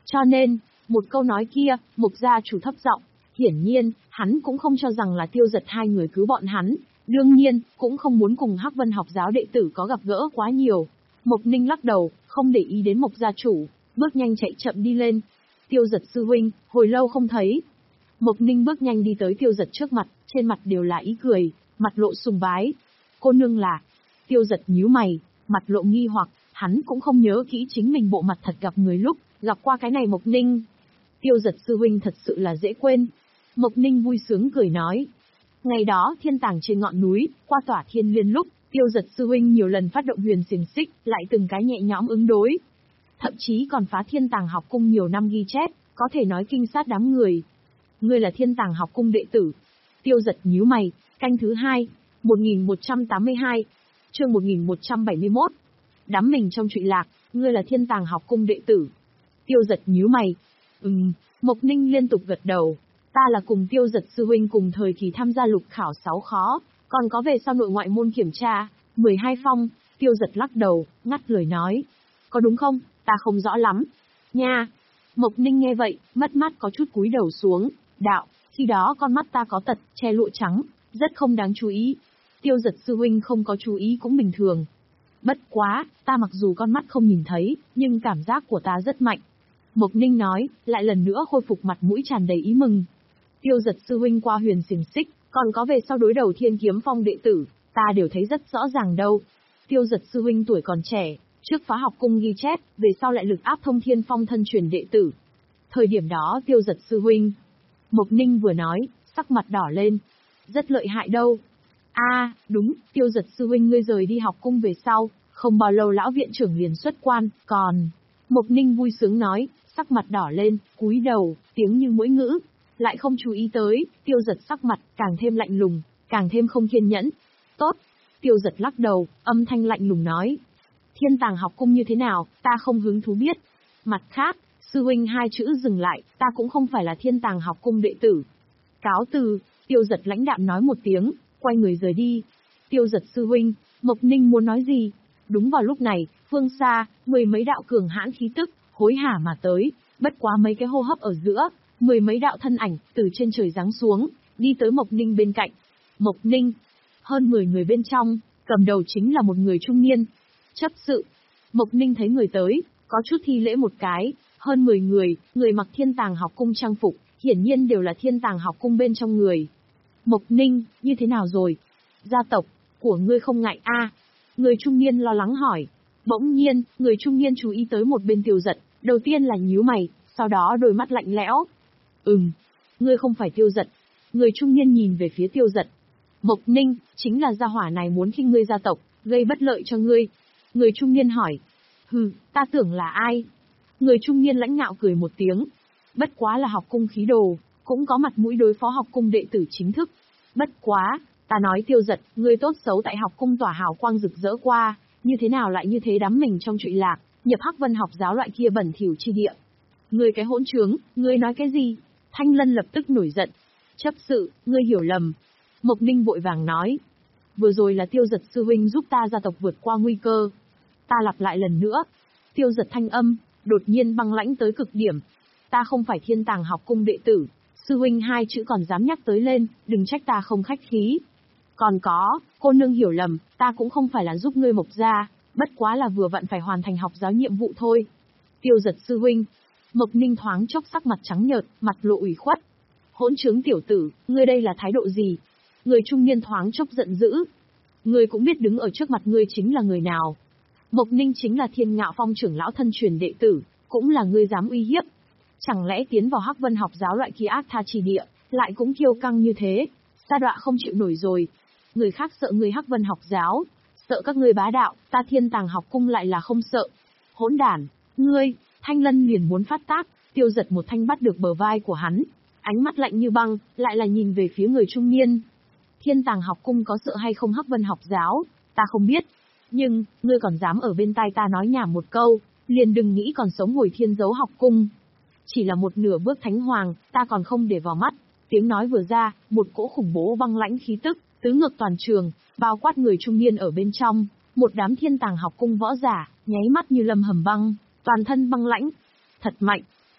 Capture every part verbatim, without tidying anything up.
Cho nên, một câu nói kia, Mục gia chủ thấp giọng, hiển nhiên, hắn cũng không cho rằng là Tiêu Dật hai người cứu bọn hắn, đương nhiên, cũng không muốn cùng Hắc Vân học giáo đệ tử có gặp gỡ quá nhiều. Mộc Ninh lắc đầu, không để ý đến Mộc gia chủ, bước nhanh chạy chậm đi lên. Tiêu Dật sư huynh, hồi lâu không thấy. Mộc Ninh bước nhanh đi tới Tiêu Dật trước mặt, trên mặt đều là ý cười, mặt lộ sùng bái. Cô nương là... Tiêu Dật nhíu mày, mặt lộ nghi hoặc, hắn cũng không nhớ kỹ chính mình bộ mặt thật gặp người lúc, gặp qua cái này Mộc Ninh. Tiêu Dật sư huynh thật sự là dễ quên. Mộc Ninh vui sướng cười nói. Ngày đó thiên tàng trên ngọn núi, qua tỏa thiên liên lúc, Tiêu Dật sư huynh nhiều lần phát động huyền xiềng xích, lại từng cái nhẹ nhõm ứng đối. Thậm chí còn phá thiên tàng học cung nhiều năm ghi chép, có thể nói kinh sát đám người. Ngươi là thiên tàng học cung đệ tử. Tiêu Dật nhíu mày, canh thứ hai, một nghìn một trăm tám mươi hai, chương một nghìn một trăm bảy mươi mốt. Đắm mình trong trụy lạc, ngươi là thiên tàng học cung đệ tử. Tiêu Dật nhíu mày. Ừm, Mộc Ninh liên tục gật đầu. Ta là cùng Tiêu Dật sư huynh cùng thời kỳ tham gia lục khảo sáu khó, còn có về sau nội ngoại môn kiểm tra, mười hai phong. Tiêu Dật lắc đầu, ngắt lời nói. Có đúng không, ta không rõ lắm. Nha. Mộc Ninh nghe vậy, mất mát có chút cúi đầu xuống, đạo, khi đó con mắt ta có tật, che lụa trắng, rất không đáng chú ý. Tiêu Dật sư huynh không có chú ý cũng bình thường. Bất quá, ta mặc dù con mắt không nhìn thấy, nhưng cảm giác của ta rất mạnh. Mộc Ninh nói, lại lần nữa khôi phục mặt mũi tràn đầy ý mừng. Tiêu Dật sư huynh qua huyền xiềng xích, còn có về sau đối đầu thiên kiếm phong đệ tử, ta đều thấy rất rõ ràng đâu. Tiêu Dật sư huynh tuổi còn trẻ, trước phá học cung ghi chép, về sau lại lực áp thông thiên phong thân truyền đệ tử. Thời điểm đó Tiêu Dật sư huynh. Mộc Ninh vừa nói, sắc mặt đỏ lên. Rất lợi hại đâu. A, à, đúng, Tiêu Dật sư huynh ngươi rời đi học cung về sau, không bao lâu lão viện trưởng liền xuất quan, còn... Mộc Ninh vui sướng nói, sắc mặt đỏ lên, cúi đầu, tiếng như mũi ngữ. Lại không chú ý tới, Tiêu Dật sắc mặt, càng thêm lạnh lùng, càng thêm không kiên nhẫn. Tốt. Tiêu Dật lắc đầu, âm thanh lạnh lùng nói. Thiên tàng học cung như thế nào, ta không hứng thú biết. Mặt khác, sư huynh hai chữ dừng lại, ta cũng không phải là thiên tàng học cung đệ tử. Cáo từ, Tiêu Dật lãnh đạm nói một tiếng, quay người rời đi. Tiêu Dật sư huynh, Mộc Ninh muốn nói gì? Đúng vào lúc này, phương xa, mười mấy đạo cường hãn khí tức, hối hả mà tới, bất quá mấy cái hô hấp ở giữa, mười mấy đạo thân ảnh, từ trên trời giáng xuống, đi tới Mộc Ninh bên cạnh. Mộc Ninh, hơn mười người bên trong, cầm đầu chính là một người trung niên. Chấp sự, Mộc Ninh thấy người tới, có chút thi lễ một cái, hơn mười người, người mặc thiên tàng học cung trang phục, hiển nhiên đều là thiên tàng học cung bên trong người. Mộc Ninh, như thế nào rồi? Gia tộc, của ngươi không ngại a? À? Người trung niên lo lắng hỏi. Bỗng nhiên, người trung niên chú ý tới một bên Tiêu Dật, đầu tiên là nhíu mày, sau đó đôi mắt lạnh lẽo. Ừm, ngươi không phải Tiêu Dật. Người trung niên nhìn về phía Tiêu Dật. Mộc Ninh, chính là gia hỏa này muốn khinh ngươi gia tộc, gây bất lợi cho ngươi. Người trung niên hỏi. Hừ, ta tưởng là ai? Người trung niên lãnh ngạo cười một tiếng. Bất quá là học cung khí đồ, cũng có mặt mũi đối phó học cung đệ tử chính thức. Bất quá, ta nói Tiêu Dật, ngươi tốt xấu tại học cung tỏa hào quang rực rỡ qua, như thế nào lại như thế đắm mình trong trụy lạc, nhập Hắc Vân học giáo loại kia bẩn thỉu chi địa. Ngươi cái hỗn trướng, ngươi nói cái gì? Thanh Lân lập tức nổi giận. Chấp sự, ngươi hiểu lầm. Mộc Ninh vội vàng nói. Vừa rồi là Tiêu Dật sư huynh giúp ta gia tộc vượt qua nguy cơ. Ta lặp lại lần nữa. Tiêu Dật thanh âm, đột nhiên băng lãnh tới cực điểm. Ta không phải thiên tàng học cung đệ tử, sư huynh hai chữ còn dám nhắc tới lên, đừng trách ta không khách khí. Còn có, cô nương hiểu lầm, ta cũng không phải là giúp ngươi Mộc gia, bất quá là vừa vặn phải hoàn thành học giáo nhiệm vụ thôi. Tiêu Dật sư huynh. Mộc Ninh thoáng chốc sắc mặt trắng nhợt, mặt lộ ủy khuất. Hỗn trướng tiểu tử, ngươi đây là thái độ gì? Người trung niên thoáng chốc giận dữ. Ngươi cũng biết đứng ở trước mặt ngươi chính là người nào. Mộc Ninh chính là Thiên Ngạo Phong trưởng lão thân truyền đệ tử, cũng là ngươi dám uy hiếp. Chẳng lẽ tiến vào Hắc Vân học giáo loại kia ác tha chỉ địa, lại cũng kiêu căng như thế, sa đọa không chịu nổi rồi. Người khác sợ ngươi Hắc Vân học giáo, sợ các ngươi bá đạo, ta Thiên Tàng học cung lại là không sợ. Hỗn đản, ngươi! Thanh Lân liền muốn phát tác, Tiêu Dật một thanh bắt được bờ vai của hắn, ánh mắt lạnh như băng, lại là nhìn về phía người trung niên. Thiên Tàng học cung có sợ hay không Hắc Vân học giáo, ta không biết. Nhưng, ngươi còn dám ở bên tai ta nói nhảm một câu, liền đừng nghĩ còn sống ngồi thiên dấu học cung. Chỉ là một nửa bước thánh hoàng, ta còn không để vào mắt. Tiếng nói vừa ra, một cỗ khủng bố băng lãnh khí tức, tứ ngược toàn trường, bao quát người trung niên ở bên trong, một đám Thiên Tàng học cung võ giả, nháy mắt như lâm hầm băng, toàn thân băng lãnh. Thật mạnh.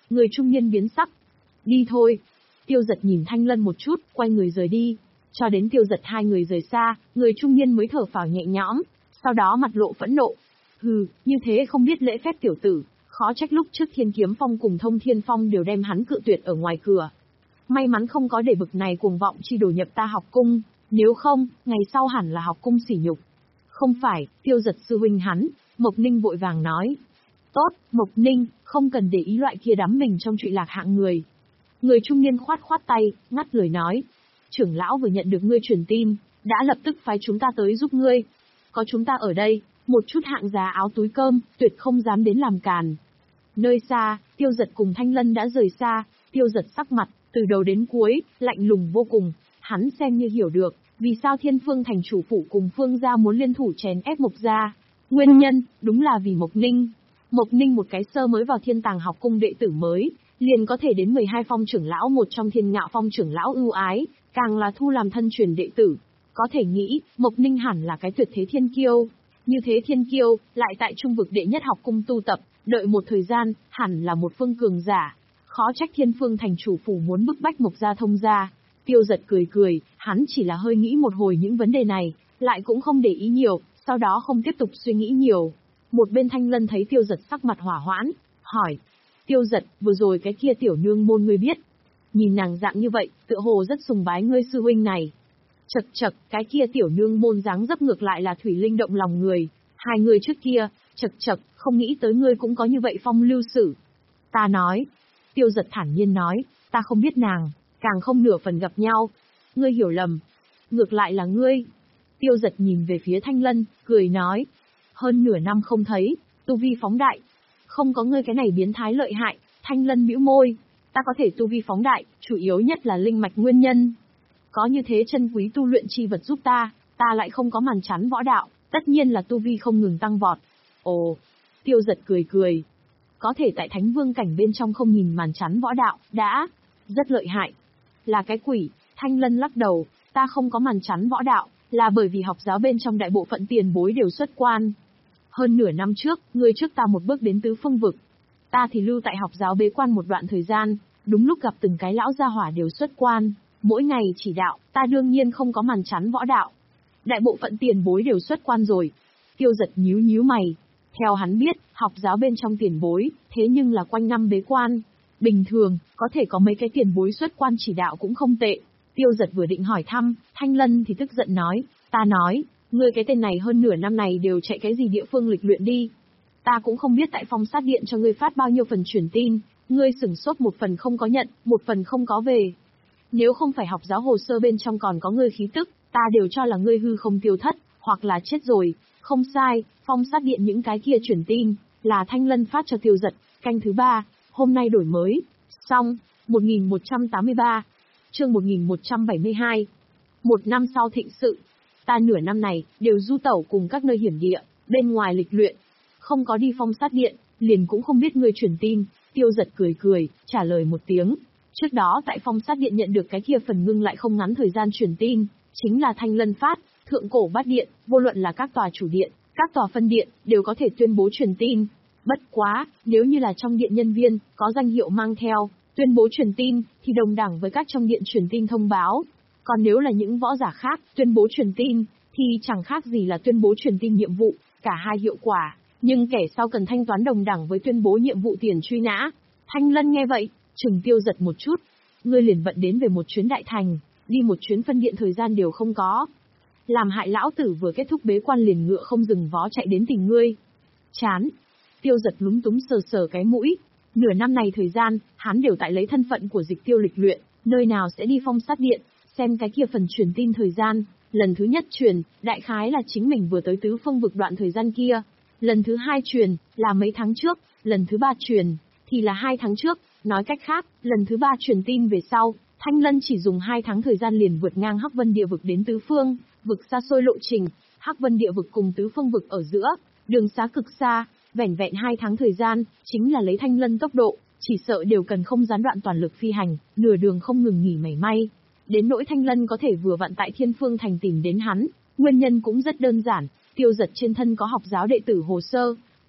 Người trung niên biến sắc. Đi thôi. Tiêu Giật nhìn Thanh Lân một chút, quay người rời đi. Cho đến Tiêu Giật hai người rời xa, người trung niên mới thở phào nhẹ nhõm, sau đó mặt lộ phẫn nộ. Hừ, như thế không biết lễ phép tiểu tử, khó trách lúc trước Thiên Kiếm Phong cùng Thông Thiên Phong đều đem hắn cự tuyệt ở ngoài cửa. May mắn không có để bực này cuồng vọng chi đổ nhập ta học cung, nếu không, ngày sau hẳn là học cung sỉ nhục. Không phải, Tiêu Giật sư huynh hắn, Mộc Ninh vội vàng nói. Tốt, Mộc Ninh, không cần để ý loại kia đắm mình trong trụy lạc hạng người. Người trung niên khoát khoát tay, ngắt lời nói. Trưởng lão vừa nhận được ngươi truyền tin, đã lập tức phái chúng ta tới giúp ngươi. Có chúng ta ở đây, một chút hạng giá áo túi cơm, tuyệt không dám đến làm càn. Nơi xa, Tiêu Giật cùng Thanh Lân đã rời xa, Tiêu Giật sắc mặt, từ đầu đến cuối, lạnh lùng vô cùng. Hắn xem như hiểu được, vì sao Thiên Phương thành chủ phủ cùng Phương gia muốn liên thủ chèn ép Mộc gia. Nguyên nhân, đúng là vì Mộc Ninh. Mộc Ninh một cái sơ mới vào Thiên Tàng học cung đệ tử mới, liền có thể đến mười hai phong trưởng lão một trong Thiên Ngạo phong trưởng lão ưu ái, càng là thu làm thân truyền đệ tử. Có thể nghĩ, Mộc Ninh hẳn là cái tuyệt thế thiên kiêu. Như thế thiên kiêu, lại tại trung vực đệ nhất học cung tu tập, đợi một thời gian, hẳn là một phương cường giả. Khó trách Thiên Phương thành chủ phủ muốn bức bách Mộc gia thông gia. Tiêu Giật cười cười, hắn chỉ là hơi nghĩ một hồi những vấn đề này, lại cũng không để ý nhiều, sau đó không tiếp tục suy nghĩ nhiều. Một bên Thanh Lân thấy Tiêu Giật sắc mặt hỏa hoãn, hỏi. Tiêu Giật, vừa rồi cái kia tiểu nương môn ngươi biết. Nhìn nàng dạng như vậy, tựa hồ rất sùng bái ngươi sư huynh này. Chật chật, cái kia tiểu nương môn dáng dấp ngược lại là thủy linh động lòng người. Hai người trước kia, chật chật, không nghĩ tới ngươi cũng có như vậy phong lưu sử. Ta nói. Tiêu Giật thản nhiên nói, ta không biết nàng, càng không nửa phần gặp nhau. Ngươi hiểu lầm. Ngược lại là ngươi. Tiêu Giật nhìn về phía Thanh Lân, cười nói. Hơn nửa năm không thấy, tu vi phóng đại. Không có ngươi cái này biến thái lợi hại, Thanh Lân bĩu môi. Ta có thể tu vi phóng đại, chủ yếu nhất là linh mạch nguyên nhân. Có như thế chân quý tu luyện chi vật giúp ta, ta lại không có màn chắn võ đạo, tất nhiên là tu vi không ngừng tăng vọt. Ồ, Tiêu Giật cười cười. Có thể tại Thánh Vương cảnh bên trong không nhìn màn chắn võ đạo, đã rất lợi hại. Là cái quỷ, Thanh Lân lắc đầu, ta không có màn chắn võ đạo, là bởi vì học giáo bên trong đại bộ phận tiền bối đều xuất quan. Hơn nửa năm trước, ngươi trước ta một bước đến tứ phương vực. Ta thì lưu tại học giáo bế quan một đoạn thời gian, đúng lúc gặp từng cái lão gia hỏa đều xuất quan, mỗi ngày chỉ đạo, ta đương nhiên không có màn chắn võ đạo. Đại bộ phận tiền bối đều xuất quan rồi. Tiêu Giật nhíu nhíu mày. Theo hắn biết, học giáo bên trong tiền bối, thế nhưng là quanh năm bế quan. Bình thường, có thể có mấy cái tiền bối xuất quan chỉ đạo cũng không tệ. Tiêu Giật vừa định hỏi thăm, Thanh Lân thì tức giận nói, ta nói, ngươi cái tên này hơn nửa năm này đều chạy cái gì địa phương lịch luyện đi. Ta cũng không biết tại Phong Sát Điện cho ngươi phát bao nhiêu phần truyền tin, ngươi sửng sốt một phần không có nhận, một phần không có về. Nếu không phải học giáo hồ sơ bên trong còn có ngươi khí tức, ta đều cho là ngươi hư không tiêu thất, hoặc là chết rồi. Không sai, Phong Sát Điện những cái kia truyền tin, là Thanh Lân phát cho Tiêu Giật, canh thứ ba, hôm nay đổi mới. Xong, một nghìn một trăm tám mươi ba, chương một nghìn một trăm bảy mươi hai. Một năm sau thịnh sự, ta nửa năm này, đều du tẩu cùng các nơi hiểm địa, bên ngoài lịch luyện. Không có đi Phong Sát Điện, liền cũng không biết ngươi truyền tin. Tiêu Giật cười cười, trả lời một tiếng. Trước đó tại Phong Sát Điện nhận được cái kia phần ngưng lại không ngắn thời gian truyền tin, chính là Thanh Lân phát, Thượng Cổ Bát Điện, vô luận là các tòa chủ điện, các tòa phân điện, đều có thể tuyên bố truyền tin. Bất quá, nếu như là trong điện nhân viên, có danh hiệu mang theo, tuyên bố truyền tin, thì đồng đẳng với các trong điện truyền tin thông báo. Còn nếu là những võ giả khác, tuyên bố truyền tin, thì chẳng khác gì là tuyên bố truyền tin nhiệm vụ, cả hai hiệu quả. Nhưng kẻ sau cần thanh toán đồng đẳng với tuyên bố nhiệm vụ tiền truy nã. Thanh Lân nghe vậy, chừng Tiêu Giật một chút. Ngươi liền vận đến về một chuyến đại thành, đi một chuyến phân điện thời gian đều không có. Làm hại lão tử vừa kết thúc bế quan liền ngựa không dừng vó chạy đến tìm ngươi. Chán. Tiêu Giật lúng túng sờ sờ cái mũi. Nửa năm này thời gian, hắn đều tại lấy thân phận của dịch tiêu lịch luyện, nơi nào sẽ đi Phong Sát Điện, xem cái kia phần truyền tin thời gian. Lần thứ nhất truyền, đại khái là chính mình vừa tới tứ phương vực đoạn thời gian kia. Lần thứ hai truyền, là mấy tháng trước, lần thứ ba truyền, thì là hai tháng trước. Nói cách khác, lần thứ ba truyền tin về sau, Thanh Lân chỉ dùng hai tháng thời gian liền vượt ngang Hắc Vân Địa Vực đến tứ phương, vực xa xôi lộ trình, Hắc Vân Địa Vực cùng tứ phương vực ở giữa, đường xá cực xa, vẻn vẹn hai tháng thời gian, chính là lấy Thanh Lân tốc độ, chỉ sợ đều cần không gián đoạn toàn lực phi hành, nửa đường không ngừng nghỉ mảy may. Đến nỗi Thanh Lân có thể vừa vặn tại Thiên Phương thành tìm đến hắn, nguyên nhân cũng rất đơn giản, Tiêu Giật trên thân có học giáo đệ tử hồ sơ,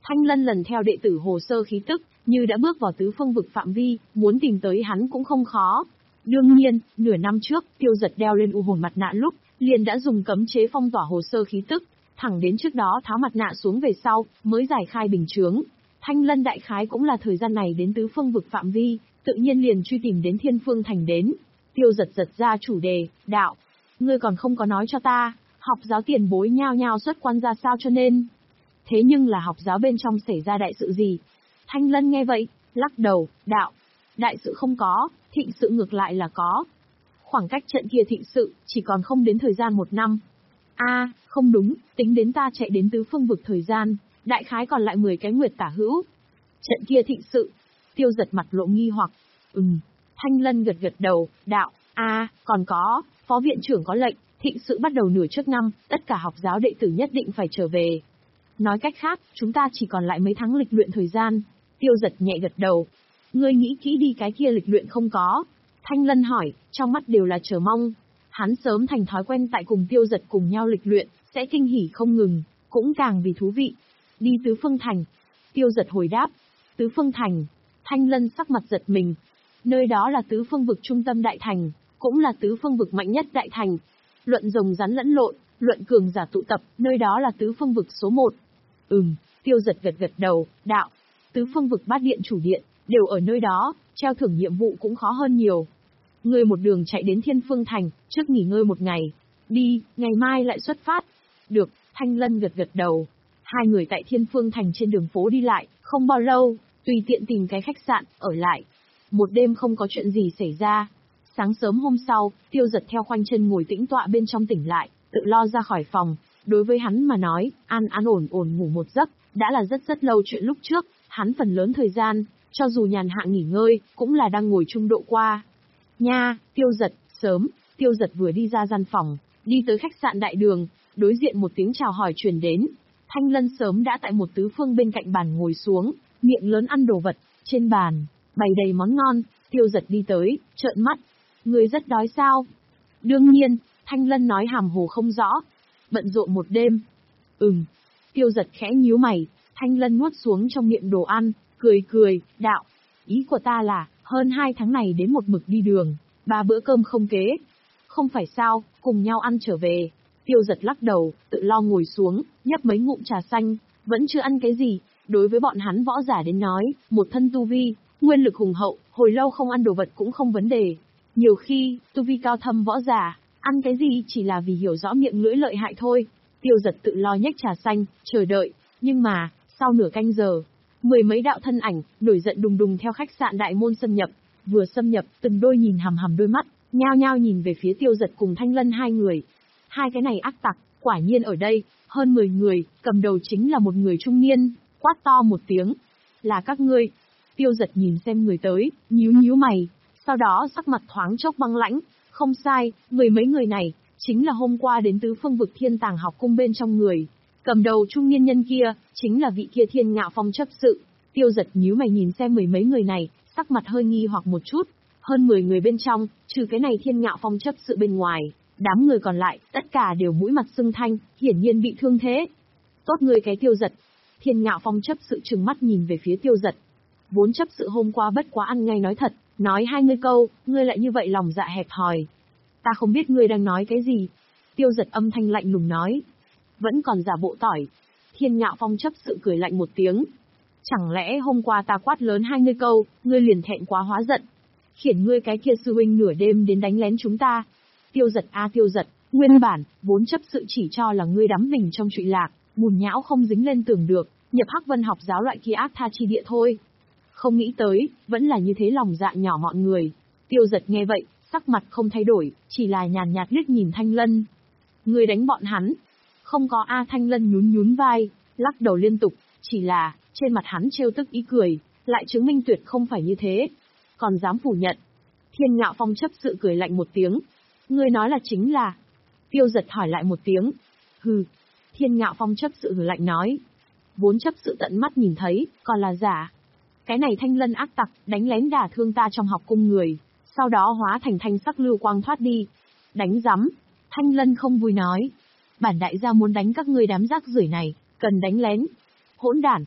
Thanh Lân lần theo đệ tử hồ sơ khí tức, như đã bước vào tứ phương vực phạm vi, muốn tìm tới hắn cũng không khó. Đương nhiên, nửa năm trước, Tiêu Giật đeo lên u hồn mặt nạ lúc, liền đã dùng cấm chế phong tỏa hồ sơ khí tức, thẳng đến trước đó tháo mặt nạ xuống về sau, mới giải khai bình chướng. Thanh Lân đại khái cũng là thời gian này đến tứ phương vực phạm vi, tự nhiên liền truy tìm đến Thiên Phương Thành đến. Tiêu Giật giật ra chủ đề, đạo. Ngươi còn không có nói cho ta, học giáo tiền bối nhao nhao xuất quan ra sao cho nên. Thế nhưng là học giáo bên trong xảy ra đại sự gì? Thanh Lân nghe vậy, lắc đầu, đạo. Đại sự không có, thịnh sự ngược lại là có. Khoảng cách trận kia thịnh sự, chỉ còn không đến thời gian một năm. A, không đúng, tính đến ta chạy đến tứ phương vực thời gian, đại khái còn lại mười cái nguyệt tả hữu. Trận kia thịnh sự, Tiêu Giật mặt lộ nghi hoặc. Ừm, Thanh Lân gật gật đầu, đạo, a, còn có, phó viện trưởng có lệnh, thịnh sự bắt đầu nửa trước năm, tất cả học giáo đệ tử nhất định phải trở về. Nói cách khác, chúng ta chỉ còn lại mấy tháng lịch luyện thời gian. Tiêu Giật nhẹ gật đầu. Ngươi nghĩ kỹ đi cái kia lịch luyện không có? Thanh Lân hỏi, trong mắt đều là chờ mong. Hắn sớm thành thói quen tại cùng Tiêu Giật cùng nhau lịch luyện, sẽ kinh hỉ không ngừng, cũng càng vì thú vị. Đi tứ phương thành. Tiêu Giật hồi đáp. Tứ phương thành. Thanh Lân sắc mặt giật mình. Nơi đó là tứ phương vực trung tâm đại thành, cũng là tứ phương vực mạnh nhất đại thành. Luận rồng rắn lẫn lộn, luận cường giả tụ tập, nơi đó là tứ phương vực số một. Ừm, Tiêu Giật gật gật đầu, đạo. Tứ phương vực bát điện chủ điện, đều ở nơi đó, treo thưởng nhiệm vụ cũng khó hơn nhiều. Ngươi một đường chạy đến Thiên Phương Thành, trước nghỉ ngơi một ngày. Đi, ngày mai lại xuất phát. Được, Thanh Lân gật gật đầu. Hai người tại Thiên Phương Thành trên đường phố đi lại, không bao lâu, tùy tiện tìm cái khách sạn, ở lại. Một đêm không có chuyện gì xảy ra. Sáng sớm hôm sau, Tiêu Giật theo khoanh chân ngồi tĩnh tọa bên trong tỉnh lại, tự lo ra khỏi phòng. Đối với hắn mà nói, an an ổn ổn ngủ một giấc, đã là rất rất lâu chuyện lúc trước, hắn phần lớn thời gian, cho dù nhàn hạ nghỉ ngơi, cũng là đang ngồi trung độ qua. Nha, Tiêu Giật, sớm, Tiêu Giật vừa đi ra gian phòng, đi tới khách sạn đại đường, đối diện một tiếng chào hỏi truyền đến. Thanh Lân sớm đã tại một tứ phương bên cạnh bàn ngồi xuống, miệng lớn ăn đồ vật, trên bàn, bày đầy món ngon. Tiêu Giật đi tới, trợn mắt. Người rất đói sao? Đương nhiên, Thanh Lân nói hàm hồ không rõ. Bận rộn một đêm. Ừm. Tiêu Giật khẽ nhíu mày, Thanh Lân nuốt xuống trong miệng đồ ăn, cười cười, đạo. Ý của ta là, hơn hai tháng này đến một mực đi đường, ba bữa cơm không kế. Không phải sao, cùng nhau ăn trở về. Tiêu Giật lắc đầu, tự lo ngồi xuống, nhấp mấy ngụm trà xanh, vẫn chưa ăn cái gì. Đối với bọn hắn võ giả đến nói, một thân tu vi, nguyên lực hùng hậu, hồi lâu không ăn đồ vật cũng không vấn đề. Nhiều khi, tu vi cao thâm võ giả, ăn cái gì chỉ là vì hiểu rõ miệng lưỡi lợi hại thôi. Tiêu Giật tự lo nhếch trà xanh, chờ đợi. Nhưng mà, sau nửa canh giờ, mười mấy đạo thân ảnh, nổi giận đùng đùng theo khách sạn đại môn xâm nhập. Vừa xâm nhập, từng đôi nhìn hằm hằm đôi mắt, nhao nhao nhìn về phía Tiêu Giật cùng Thanh Lân hai người. Hai cái này ác tặc, quả nhiên ở đây, hơn mười người, cầm đầu chính là một người trung niên, quát to một tiếng. Là các ngươi. Tiêu Giật nhìn xem người tới, nhíu nhíu mày, sau đó sắc mặt thoáng chốc băng lãnh. Không sai, mười mấy người này, chính là hôm qua đến tứ phương vực Thiên Tàng học cung bên trong người. Cầm đầu trung niên nhân kia, chính là vị kia Thiên Ngạo Phong chấp sự. Tiêu Giật nhíu mày nhìn xem mười mấy người này, sắc mặt hơi nghi hoặc một chút. Hơn mười người bên trong, trừ cái này Thiên Ngạo Phong chấp sự bên ngoài, đám người còn lại, tất cả đều mũi mặt sưng thanh, hiển nhiên bị thương thế. Tốt người cái Tiêu Giật. Thiên Ngạo Phong chấp sự trừng mắt nhìn về phía Tiêu Giật. Vốn chấp sự hôm qua bất quá ăn ngay nói thật, nói hai ngươi câu, ngươi lại như vậy lòng dạ hẹp hòi. Ta không biết ngươi đang nói cái gì. Tiêu Giật âm thanh lạnh lùng nói. Vẫn còn giả bộ tỏi. Thiên Ngạo Phong chấp sự cười lạnh một tiếng. Chẳng lẽ hôm qua ta quát lớn hai ngươi câu, ngươi liền thẹn quá hóa giận. Khiển ngươi cái kia sư huynh nửa đêm đến đánh lén chúng ta. Tiêu Giật a Tiêu Giật, nguyên bản, vốn chấp sự chỉ cho là ngươi đắm mình trong trụy lạc, bùn nhão không dính lên tường được, nhập Hắc Vân học giáo loại kia ác tha chi địa thôi. Không nghĩ tới, vẫn là như thế lòng dạ nhỏ mọn người. Tiêu Giật nghe vậy, sắc mặt không thay đổi, chỉ là nhàn nhạt liếc nhìn Thanh Lân. Ngươi đánh bọn hắn. Không có A. Thanh Lân nhún nhún vai, lắc đầu liên tục, chỉ là, trên mặt hắn trêu tức ý cười, lại chứng minh tuyệt không phải như thế. Còn dám phủ nhận. Thiên Ngạo Phong chấp sự cười lạnh một tiếng. Ngươi nói là chính là. Tiêu Giật hỏi lại một tiếng. Hừ. Thiên Ngạo Phong chấp sự hừ lạnh nói. Vốn chấp sự tận mắt nhìn thấy, còn là giả. Cái này Thanh Lân ác tặc, đánh lén đả thương ta trong học cung người, sau đó hóa thành thanh sắc lưu quang thoát đi. Đánh rắm. Thanh Lân không vui nói. Bản đại gia muốn đánh các ngươi đám rác rưởi này, cần đánh lén. Hỗn đản.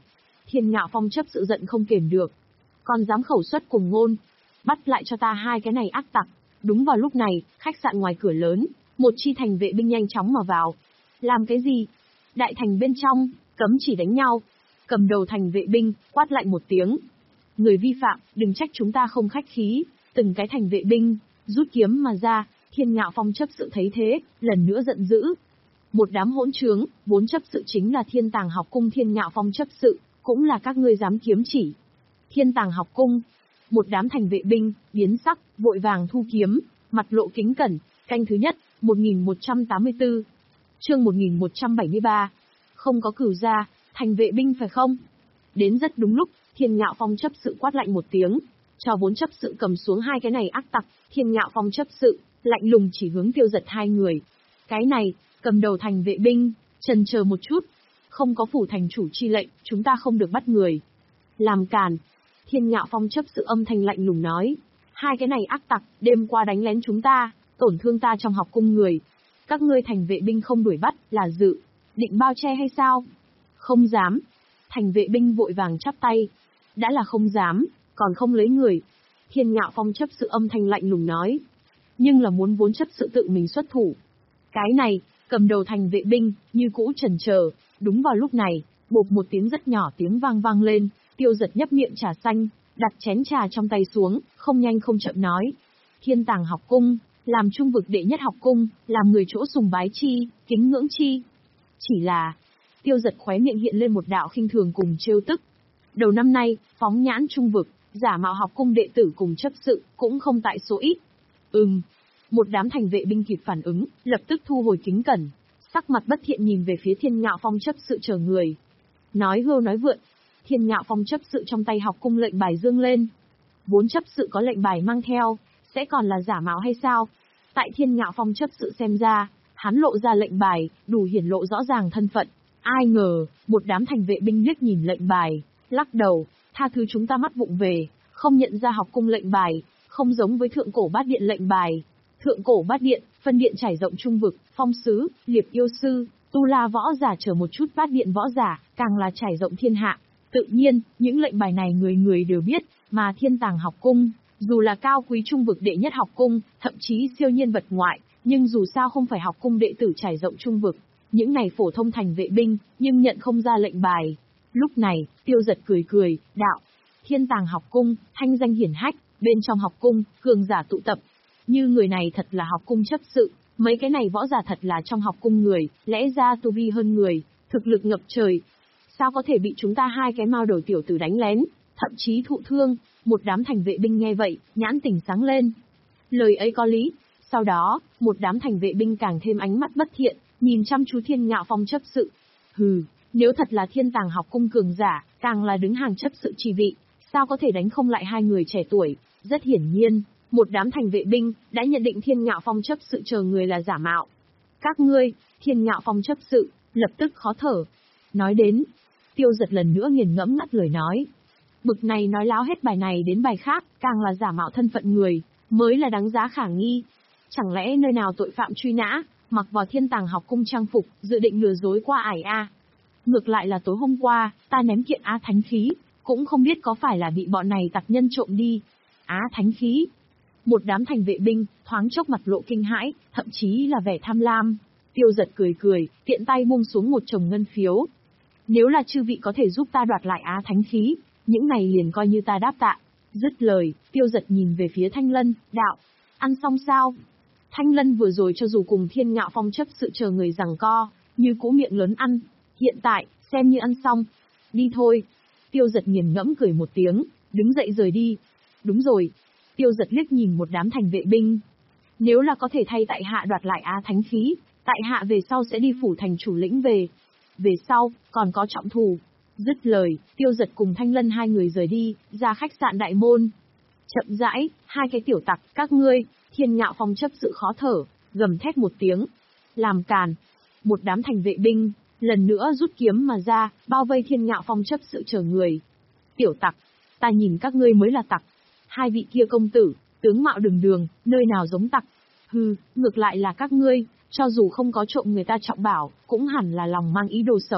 Thiên Ngạo Phong chấp sự giận không kềm được. Còn dám khẩu xuất cùng ngôn. Bắt lại cho ta hai cái này ác tặc. Đúng vào lúc này, khách sạn ngoài cửa lớn, một chi thành vệ binh nhanh chóng mà vào. Làm cái gì? Đại thành bên trong, cấm chỉ đánh nhau. Cầm đầu thành vệ binh, quát lạnh một tiếng. Người vi phạm, đừng trách chúng ta không khách khí. Từng cái thành vệ binh, rút kiếm mà ra. Thiên Ngạo Phong chấp sự thấy thế, lần nữa giận dữ. Một đám hỗn trướng, vốn chấp sự chính là Thiên Tàng học cung Thiên Ngạo Phong chấp sự, cũng là các ngươi dám kiếm chỉ. Thiên Tàng học cung, một đám thành vệ binh, biến sắc, vội vàng thu kiếm, mặt lộ kính cẩn. Canh thứ nhất, một nghìn một trăm tám mươi tư. Chương một nghìn một trăm bảy mươi ba. Không có cửu gia, thành vệ binh phải không? Đến rất đúng lúc, Thiên Ngạo Phong chấp sự quát lạnh một tiếng, cho vốn chấp sự cầm xuống hai cái này ác tặc. Thiên Ngạo Phong chấp sự lạnh lùng chỉ hướng Tiêu Giật hai người. Cái này, cầm đầu thành vệ binh, chần chờ một chút. Không có phủ thành chủ chi lệnh, chúng ta không được bắt người. Làm càn. Thiên Ngạo Phong chấp sự âm thanh lạnh lùng nói. Hai cái này ác tặc, đêm qua đánh lén chúng ta, tổn thương ta trong học cung người. Các ngươi thành vệ binh không đuổi bắt, là dự định bao che hay sao? Không dám. Thành vệ binh vội vàng chắp tay. Đã là không dám, còn không lấy người. Thiên Ngạo Phong chấp sự âm thanh lạnh lùng nói. Nhưng là muốn vốn chấp sự tự mình xuất thủ. Cái này, cầm đầu thành vệ binh, như cũ chần chờ. Đúng vào lúc này, bộp một tiếng rất nhỏ tiếng vang vang lên. Tiêu Giật nhấp miệng trà xanh, đặt chén trà trong tay xuống, không nhanh không chậm nói. Thiên Tàng học cung, làm trung vực đệ nhất học cung, làm người chỗ sùng bái chi, kính ngưỡng chi. Chỉ là, Tiêu Giật khóe miệng hiện lên một đạo khinh thường cùng trêu tức. Đầu năm nay, phóng nhãn trung vực, giả mạo học cung đệ tử cùng chấp sự, cũng không tại số ít. Ừm. Một đám thành vệ binh kịp phản ứng, lập tức thu hồi kính cẩn, sắc mặt bất thiện nhìn về phía Thiên Ngạo Phong chấp sự chờ người. Nói hưu nói vượn, Thiên Ngạo Phong chấp sự trong tay học cung lệnh bài dương lên. Vốn chấp sự có lệnh bài mang theo, sẽ còn là giả mạo hay sao? Tại Thiên Ngạo Phong chấp sự xem ra, hắn lộ ra lệnh bài, đủ hiển lộ rõ ràng thân phận. Ai ngờ, một đám thành vệ binh liếc nhìn lệnh bài, lắc đầu, tha thứ chúng ta mắt vụng về, không nhận ra học cung lệnh bài, không giống với thượng cổ bát điện lệnh bài. Thượng cổ bát điện, phân điện trải rộng trung vực, phong sứ, liệp yêu sư, tu la võ giả chờ một chút bát điện võ giả, càng là trải rộng thiên hạ. Tự nhiên, những lệnh bài này người người đều biết, mà Thiên Tàng học cung, dù là cao quý trung vực đệ nhất học cung, thậm chí siêu nhiên vật ngoại, nhưng dù sao không phải học cung đệ tử trải rộng trung vực. Những này phổ thông thành vệ binh, nhưng nhận không ra lệnh bài. Lúc này, Tiêu Giật cười cười, đạo. Thiên Tàng học cung, thanh danh hiển hách, bên trong học cung, cường giả tụ tập. Như người này thật là học cung chấp sự, mấy cái này võ giả thật là trong học cung người, lẽ ra tu vi hơn người, thực lực ngập trời. Sao có thể bị chúng ta hai cái mao đầu tiểu tử đánh lén, thậm chí thụ thương? Một đám thành vệ binh nghe vậy, nhãn tỉnh sáng lên. Lời ấy có lý. Sau đó, một đám thành vệ binh càng thêm ánh mắt bất thiện, nhìn chăm chú Thiên Ngạo Phong chấp sự. Hừ, nếu thật là Thiên Tàng học cung cường giả, càng là đứng hàng chấp sự chi vị, sao có thể đánh không lại hai người trẻ tuổi? Rất hiển nhiên, một đám thành vệ binh đã nhận định Thiên Ngạo Phong chấp sự chờ người là giả mạo. Các ngươi, Thiên Ngạo Phong chấp sự, lập tức khó thở. Nói đến, Tiêu Giật lần nữa nghiền ngẫm ngắt lời nói. Bực này nói láo hết bài này đến bài khác, càng là giả mạo thân phận người, mới là đáng giá khả nghi. Chẳng lẽ nơi nào tội phạm truy nã, mặc vào Thiên Tàng học cung trang phục, dự định lừa dối qua ải a? Ngược lại là tối hôm qua, ta ném kiện Á Thánh Khí, cũng không biết có phải là bị bọn này tặc nhân trộm đi. Á Thánh Khí. Một đám thành vệ binh, thoáng chốc mặt lộ kinh hãi, thậm chí là vẻ tham lam. Tiêu Giật cười cười, tiện tay buông xuống một chồng ngân phiếu. Nếu là chư vị có thể giúp ta đoạt lại Á Thánh Khí, những này liền coi như ta đáp tạ. Dứt lời, Tiêu Giật nhìn về phía Thanh Lân, đạo. Ăn xong sao? Thanh Lân vừa rồi cho dù cùng Thiên Ngạo Phong chấp sự chờ người giằng co, như cũ miệng lớn ăn. Hiện tại, xem như ăn xong. Đi thôi. Tiêu Giật nghiền ngẫm cười một tiếng, đứng dậy rời đi. Đúng rồi. Tiêu Giật liếc nhìn một đám thành vệ binh. Nếu là có thể thay tại hạ đoạt lại Á Thánh Khí, tại hạ về sau sẽ đi phủ thành chủ lĩnh về. Về sau, còn có trọng thù. Dứt lời, Tiêu Giật cùng Thanh Lân hai người rời đi, ra khách sạn đại môn. Chậm rãi, hai cái tiểu tặc, các ngươi, Thiên Ngạo Phong chấp sự khó thở, gầm thét một tiếng. Làm càn. Một đám thành vệ binh, lần nữa rút kiếm mà ra, bao vây Thiên Ngạo Phong chấp sự chờ người. Tiểu tặc, ta nhìn các ngươi mới là tặc. Hai vị kia công tử, tướng mạo đường đường, nơi nào giống tặc. Hừ, ngược lại là các ngươi, cho dù không có trộm người ta trọng bảo, cũng hẳn là lòng mang ý đồ xấu.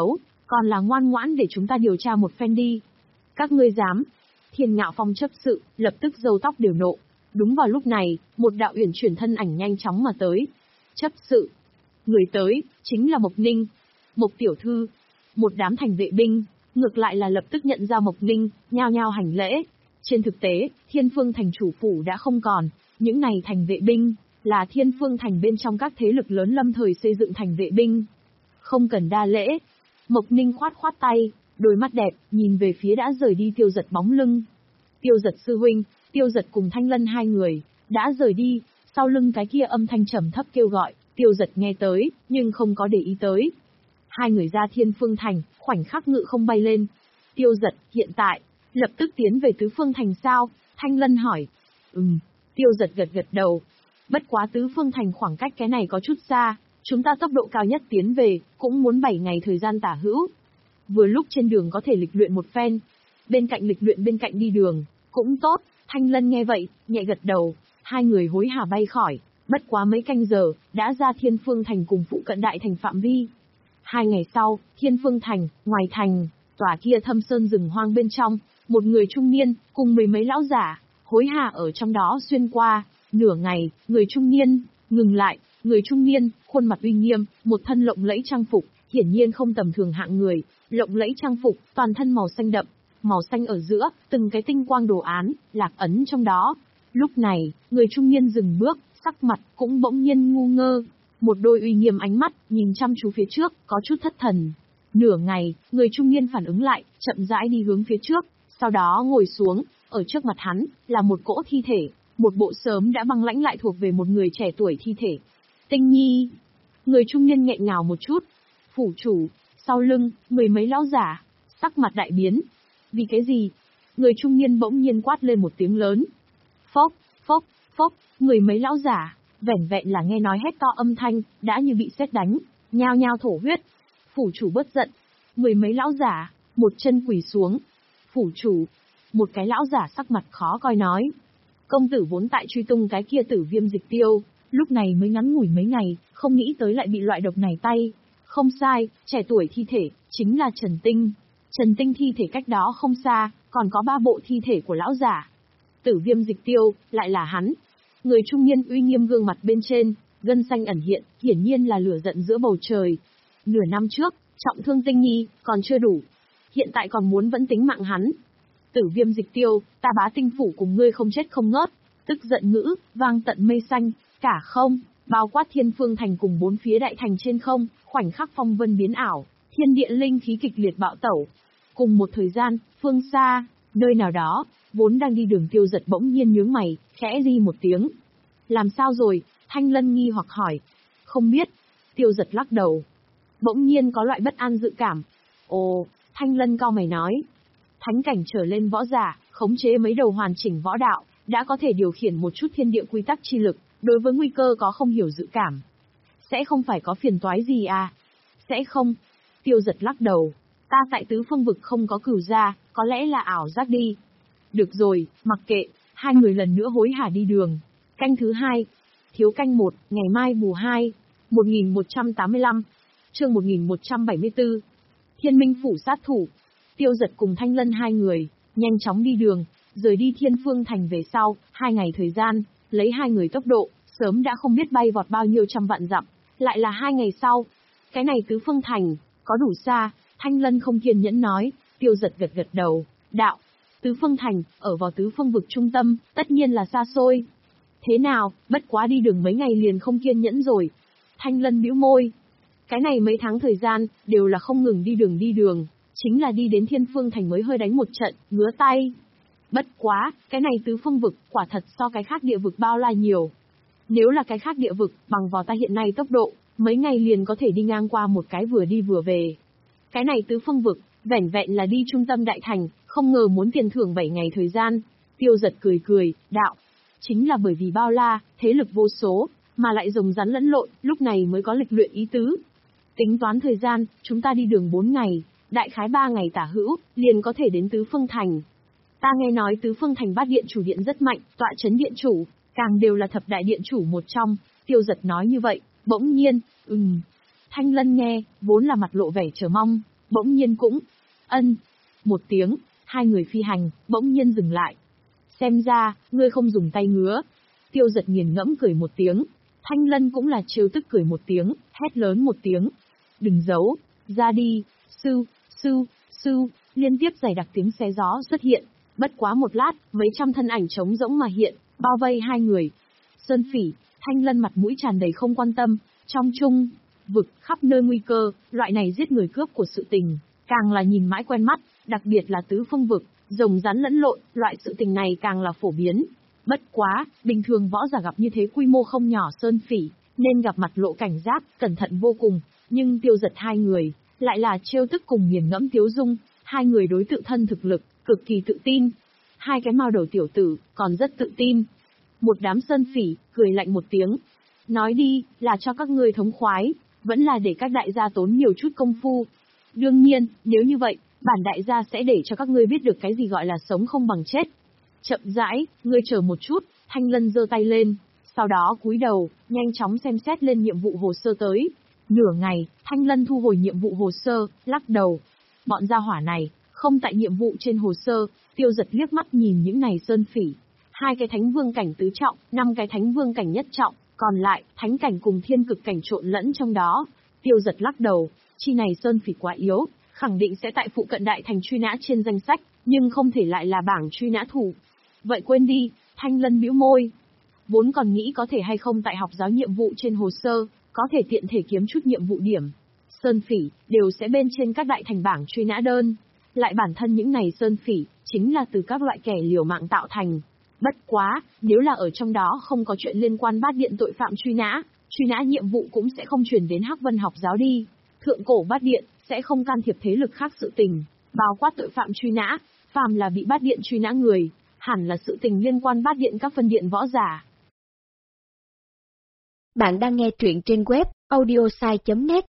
Còn là ngoan ngoãn để chúng ta điều tra một phen đi. Các ngươi dám? Thiên Ngạo Phong chấp sự, lập tức râu tóc đều nộ. Đúng vào lúc này, một đạo uyển chuyển thân ảnh nhanh chóng mà tới. Chấp sự. Người tới, chính là Mộc Ninh. Mộc tiểu thư. Một đám thành vệ binh, ngược lại là lập tức nhận ra Mộc Ninh, nhao nhao hành lễ. Trên thực tế, Thiên Phương Thành chủ phủ đã không còn. Những này thành vệ binh, là Thiên Phương Thành bên trong các thế lực lớn lâm thời xây dựng thành vệ binh. Không cần đa lễ. Mộc Ninh khoát khoát tay, đôi mắt đẹp, nhìn về phía đã rời đi Tiêu Giật bóng lưng. Tiêu Giật sư huynh, Tiêu Giật cùng Thanh Lân hai người, đã rời đi, sau lưng cái kia âm thanh trầm thấp kêu gọi, Tiêu Giật nghe tới, nhưng không có để ý tới. Hai người ra Thiên Phương Thành, khoảnh khắc ngự không bay lên. Tiêu Giật, hiện tại, lập tức tiến về Tứ Phương Thành sao? Thanh Lân hỏi. Ừm, Tiêu Giật gật gật đầu. Bất quá Tứ Phương Thành khoảng cách cái này có chút xa, chúng ta tốc độ cao nhất tiến về, cũng muốn bảy ngày thời gian tả hữu. Vừa lúc trên đường có thể lịch luyện một phen. Bên cạnh lịch luyện bên cạnh đi đường, cũng tốt. Thanh Lân nghe vậy, nhẹ gật đầu. Hai người hối hả bay khỏi, bất quá mấy canh giờ, đã ra Thiên Phương Thành cùng phụ cận đại thành phạm vi. Hai ngày sau, Thiên Phương Thành, ngoài thành, tòa kia thâm sơn rừng hoang bên trong, một người trung niên, cùng mười mấy lão giả, hối hả ở trong đó xuyên qua. Nửa ngày, người trung niên, ngừng lại, người trung niên, khuôn mặt uy nghiêm, một thân lộng lẫy trang phục, hiển nhiên không tầm thường hạng người, lộng lẫy trang phục, toàn thân màu xanh đậm, màu xanh ở giữa, từng cái tinh quang đồ án, lạc ấn trong đó. Lúc này, người trung niên dừng bước, sắc mặt cũng bỗng nhiên ngu ngơ, một đôi uy nghiêm ánh mắt, nhìn chăm chú phía trước, có chút thất thần. Nửa ngày, người trung niên phản ứng lại, chậm rãi đi hướng phía trước, sau đó ngồi xuống, ở trước mặt hắn, là một cỗ thi thể, một bộ sớm đã băng lãnh lại thuộc về một người trẻ tuổi thi thể. Tinh Nhi. Người trung niên nghẹn ngào một chút. Phủ chủ, sau lưng, mười mấy lão giả, sắc mặt đại biến. Vì cái gì? Người trung niên bỗng nhiên quát lên một tiếng lớn. Phốc, phốc, phốc, mười mấy lão giả, vẻn vẹn là nghe nói hét to âm thanh, đã như bị sét đánh, nhao nhao thổ huyết. Phủ chủ bớt giận. Mười mấy lão giả, một chân quỳ xuống. Phủ chủ. Một cái lão giả sắc mặt khó coi nói. Công tử vốn tại truy tung cái kia Tử Viêm Dịch Tiêu, lúc này mới ngắn ngủi mấy ngày, không nghĩ tới lại bị loại độc này tay. Không sai, trẻ tuổi thi thể, chính là Trần Tinh. Trần Tinh thi thể cách đó không xa, còn có ba bộ thi thể của lão giả. Tử Viêm Dịch Tiêu, lại là hắn. Người trung niên uy nghiêm gương mặt bên trên, gân xanh ẩn hiện, hiển nhiên là lửa giận giữa bầu trời. Nửa năm trước, trọng thương Tinh Nhi, còn chưa đủ. Hiện tại còn muốn vẫn tính mạng hắn. Tử Viêm Dịch Tiêu, ta Bá Tinh phủ cùng ngươi không chết không ngớt. Tức giận ngữ, vang tận mây xanh, cả không, bao quát Thiên Phương Thành cùng bốn phía đại thành trên không, khoảnh khắc phong vân biến ảo, thiên địa linh khí kịch liệt bạo tẩu. Cùng một thời gian, phương xa, nơi nào đó, vốn đang đi đường Tiêu Giật bỗng nhiên nhướng mày, khẽ di một tiếng. Làm sao rồi? Thanh Lân nghi hoặc hỏi. Không biết. Tiêu Giật lắc đầu. Bỗng nhiên có loại bất an dự cảm. Ồ, Thanh Lân cau mày nói. Thánh cảnh trở lên võ giả, khống chế mấy đầu hoàn chỉnh võ đạo, đã có thể điều khiển một chút thiên địa quy tắc chi lực, đối với nguy cơ có không hiểu dự cảm. Sẽ không phải có phiền toái gì à? Sẽ không. Tiêu Giật lắc đầu. Ta tại tứ phương vực không có cửu gia, có lẽ là ảo giác đi. Được rồi, mặc kệ, hai người lần nữa hối hả đi đường. Canh thứ hai. Thiếu canh một, ngày mai mùa hai. một nghìn một trăm tám mươi lăm. Chương một nghìn một trăm bảy mươi tư. Thiên Minh phủ sát thủ. Tiêu Giật cùng Thanh Lân hai người, nhanh chóng đi đường, rời đi Thiên Phương Thành về sau, hai ngày thời gian, lấy hai người tốc độ, sớm đã không biết bay vọt bao nhiêu trăm vạn dặm, lại là hai ngày sau. Cái này Tứ Phương Thành, có đủ xa? Thanh Lân không kiên nhẫn nói. Tiêu Giật gật gật đầu, đạo. Tứ Phương Thành, ở vào tứ phương vực trung tâm, tất nhiên là xa xôi. Thế nào, bất quá đi đường mấy ngày liền không kiên nhẫn rồi. Thanh Lân bĩu môi. Cái này mấy tháng thời gian, đều là không ngừng đi đường đi đường, chính là đi đến Thiên Phương Thành mới hơi đánh một trận, ngứa tay. Bất quá, cái này tứ phương vực, quả thật so cái khác địa vực bao la nhiều. Nếu là cái khác địa vực, bằng vào ta hiện nay tốc độ, mấy ngày liền có thể đi ngang qua một cái vừa đi vừa về. Cái này tứ phương vực, vẻn vẹn là đi trung tâm đại thành, không ngờ muốn tiền thưởng bảy ngày thời gian. Tiêu Giật cười cười, đạo. Chính là bởi vì bao la, thế lực vô số, mà lại rồng rắn lẫn lộn, lúc này mới có lịch luyện ý tứ. Tính toán thời gian, chúng ta đi đường bốn ngày, đại khái ba ngày tả hữu, liền có thể đến Tứ Phương Thành. Ta nghe nói Tứ Phương Thành bát điện chủ điện rất mạnh, tọa trấn điện chủ, càng đều là thập đại điện chủ một trong. Tiêu Giật nói như vậy, bỗng nhiên, ừm. Thanh Lân nghe, vốn là mặt lộ vẻ chờ mong, bỗng nhiên cũng, ân, một tiếng, hai người phi hành, bỗng nhiên dừng lại. Xem ra, ngươi không dùng tay ngứa. Tiêu Giật nghiền ngẫm cười một tiếng. Thanh Lân cũng là trêu tức cười một tiếng, hét lớn một tiếng. Đừng giấu, ra đi, sư, sư, sư, liên tiếp dày đặc tiếng xé gió xuất hiện. Bất quá một lát, mấy trăm thân ảnh trống rỗng mà hiện, bao vây hai người. Sơn Phỉ, Thanh Lân mặt mũi tràn đầy không quan tâm, trong trung vực khắp nơi nguy cơ, loại này giết người cướp của sự tình, càng là nhìn mãi quen mắt, đặc biệt là tứ phương vực, rồng rắn lẫn lộn, loại sự tình này càng là phổ biến. Bất quá, bình thường võ giả gặp như thế quy mô không nhỏ Sơn Phỉ, nên gặp mặt lộ cảnh giác, cẩn thận vô cùng, nhưng Tiêu Giật hai người, lại là trêu tức cùng nghiền ngẫm Tiếu Dung, hai người đối tự thân thực lực, cực kỳ tự tin. Hai cái mao đầu tiểu tử, còn rất tự tin. Một đám Sơn Phỉ, cười lạnh một tiếng. Nói đi, là cho các ngươi thống khoái, vẫn là để các đại gia tốn nhiều chút công phu. Đương nhiên, nếu như vậy, bản đại gia sẽ để cho các ngươi biết được cái gì gọi là sống không bằng chết. Chậm rãi, ngươi chờ một chút, Thanh Lân giơ tay lên, sau đó cúi đầu, nhanh chóng xem xét lên nhiệm vụ hồ sơ tới. Nửa ngày, Thanh Lân thu hồi nhiệm vụ hồ sơ, lắc đầu. Bọn gia hỏa này, không tại nhiệm vụ trên hồ sơ. Tiêu Giật liếc mắt nhìn những này Sơn Phỉ. Hai cái thánh vương cảnh tứ trọng, năm cái thánh vương cảnh nhất trọng, còn lại, thánh cảnh cùng thiên cực cảnh trộn lẫn trong đó. Tiêu Giật lắc đầu, chi này Sơn Phỉ quá yếu, khẳng định sẽ tại phụ cận đại thành truy nã trên danh sách, nhưng không thể lại là bảng truy nã thủ. Vậy quên đi, Thanh Lân bĩu môi. Vốn còn nghĩ có thể hay không tại học giáo nhiệm vụ trên hồ sơ, có thể tiện thể kiếm chút nhiệm vụ điểm. Sơn Phỉ, đều sẽ bên trên các đại thành bảng truy nã đơn. Lại bản thân những này Sơn Phỉ, chính là từ các loại kẻ liều mạng tạo thành. Bất quá, nếu là ở trong đó không có chuyện liên quan bát điện tội phạm truy nã, truy nã nhiệm vụ cũng sẽ không chuyển đến Hắc Vân học giáo đi. Thượng cổ bát điện, sẽ không can thiệp thế lực khác sự tình, bao quát tội phạm truy nã, phàm là bị bát điện truy nã người, hẳn là sự tình liên quan bát điện các phân điện võ giả. Bạn đang nghe truyện trên web audiosai chấm net.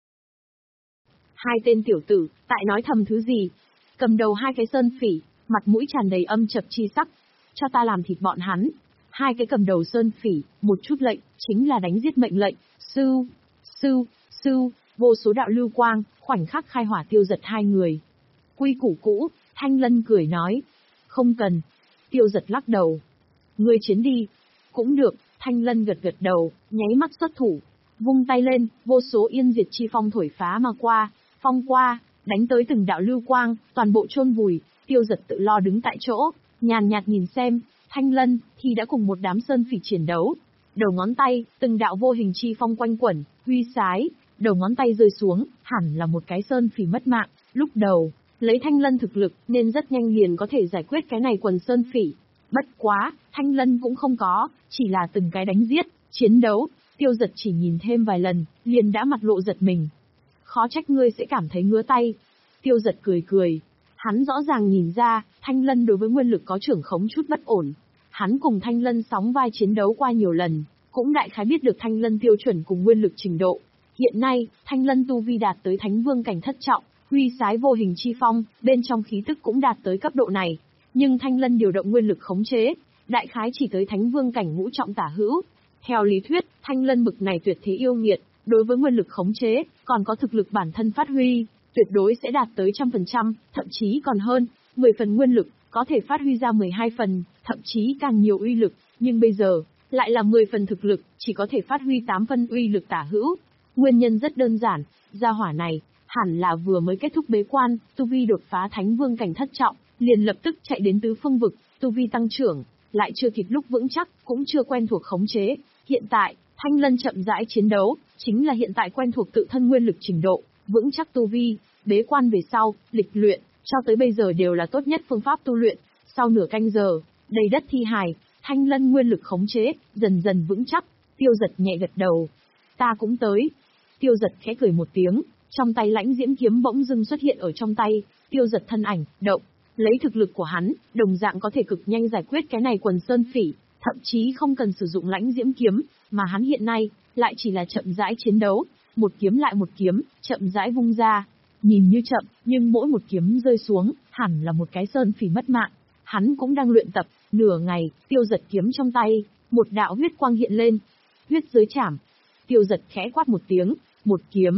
Hai tên tiểu tử, tại nói thầm thứ gì? Cầm đầu hai cái Sơn Phỉ, mặt mũi tràn đầy âm chập chi sắc. Cho ta làm thịt bọn hắn. Hai cái cầm đầu Sơn Phỉ, một chút lệnh, chính là đánh giết mệnh lệnh. Sư, sư, sư, vô số đạo lưu quang, khoảnh khắc khai hỏa Tiêu Giật hai người. Quy củ cũ, Thanh Lân cười nói. Không cần. Tiêu Giật lắc đầu. Ngươi chiến đi. Cũng được, Thanh Lân gật gật đầu, nháy mắt xuất thủ. Vung tay lên, vô số yên diệt chi phong thổi phá mà qua, phong qua, đánh tới từng đạo lưu quang, toàn bộ chôn vùi. Tiêu Giật tự lo đứng tại chỗ, nhàn nhạt nhìn xem, Thanh Lân thì đã cùng một đám Sơn Phỉ chiến đấu. Đầu ngón tay, từng đạo vô hình chi phong quanh quẩn, huy sái, đầu ngón tay rơi xuống, hẳn là một cái Sơn Phỉ mất mạng. Lúc đầu, lấy Thanh Lân thực lực nên rất nhanh liền có thể giải quyết cái này quần Sơn Phỉ. Bất quá, Thanh Lân cũng không có, chỉ là từng cái đánh giết, chiến đấu. Tiêu Giật chỉ nhìn thêm vài lần, liền đã mặt lộ giật mình. Khó trách ngươi sẽ cảm thấy ngứa tay. Tiêu Giật cười cười. Hắn rõ ràng nhìn ra, Thanh Lân đối với nguyên lực có trưởng khống chút bất ổn. Hắn cùng Thanh Lân sóng vai chiến đấu qua nhiều lần, cũng đại khái biết được Thanh Lân tiêu chuẩn cùng nguyên lực trình độ. Hiện nay, Thanh Lân tu vi đạt tới thánh vương cảnh thất trọng, huy sái vô hình chi phong, bên trong khí tức cũng đạt tới cấp độ này. Nhưng Thanh Lân điều động nguyên lực khống chế, đại khái chỉ tới thánh vương cảnh ngũ trọng tả hữu. Theo lý thuyết, Thanh Lân bực này tuyệt thế yêu nghiệt, đối với nguyên lực khống chế, còn có thực lực bản thân phát huy, tuyệt đối sẽ đạt tới trăm phần trăm, thậm chí còn hơn, mười phần nguyên lực, có thể phát huy ra mười hai phần, thậm chí càng nhiều uy lực, nhưng bây giờ, lại là mười phần thực lực, chỉ có thể phát huy tám phân uy lực tả hữu. Nguyên nhân rất đơn giản, gia hỏa này, hẳn là vừa mới kết thúc bế quan, tu vi đột phá thánh vương cảnh thất trọng, liền lập tức chạy đến tứ phương vực, tu vi tăng trưởng, lại chưa kịp lúc vững chắc, cũng chưa quen thuộc khống chế. Hiện tại, Thanh Lân chậm rãi chiến đấu, chính là hiện tại quen thuộc tự thân nguyên lực trình độ, vững chắc tu vi, bế quan về sau, lịch luyện, cho tới bây giờ đều là tốt nhất phương pháp tu luyện. Sau nửa canh giờ, đầy đất thi hài, Thanh Lân nguyên lực khống chế, dần dần vững chắc. Tiêu Giật nhẹ gật đầu. Ta cũng tới. Tiêu Giật khẽ cười một tiếng, trong tay lãnh diễm kiếm bỗng dưng xuất hiện ở trong tay. Tiêu Giật thân ảnh, động, lấy thực lực của hắn, đồng dạng có thể cực nhanh giải quyết cái này quần Sơn Phỉ, thậm chí không cần sử dụng lãnh diễm kiếm, mà hắn hiện nay, lại chỉ là chậm rãi chiến đấu, một kiếm lại một kiếm, chậm rãi vung ra. Nhìn như chậm, nhưng mỗi một kiếm rơi xuống, hẳn là một cái Sơn Phỉ mất mạng. Hắn cũng đang luyện tập, nửa ngày, Tiêu Giật kiếm trong tay, một đạo huyết quang hiện lên. Huyết giới chảm. Tiêu Giật khẽ quát một tiếng, một kiếm.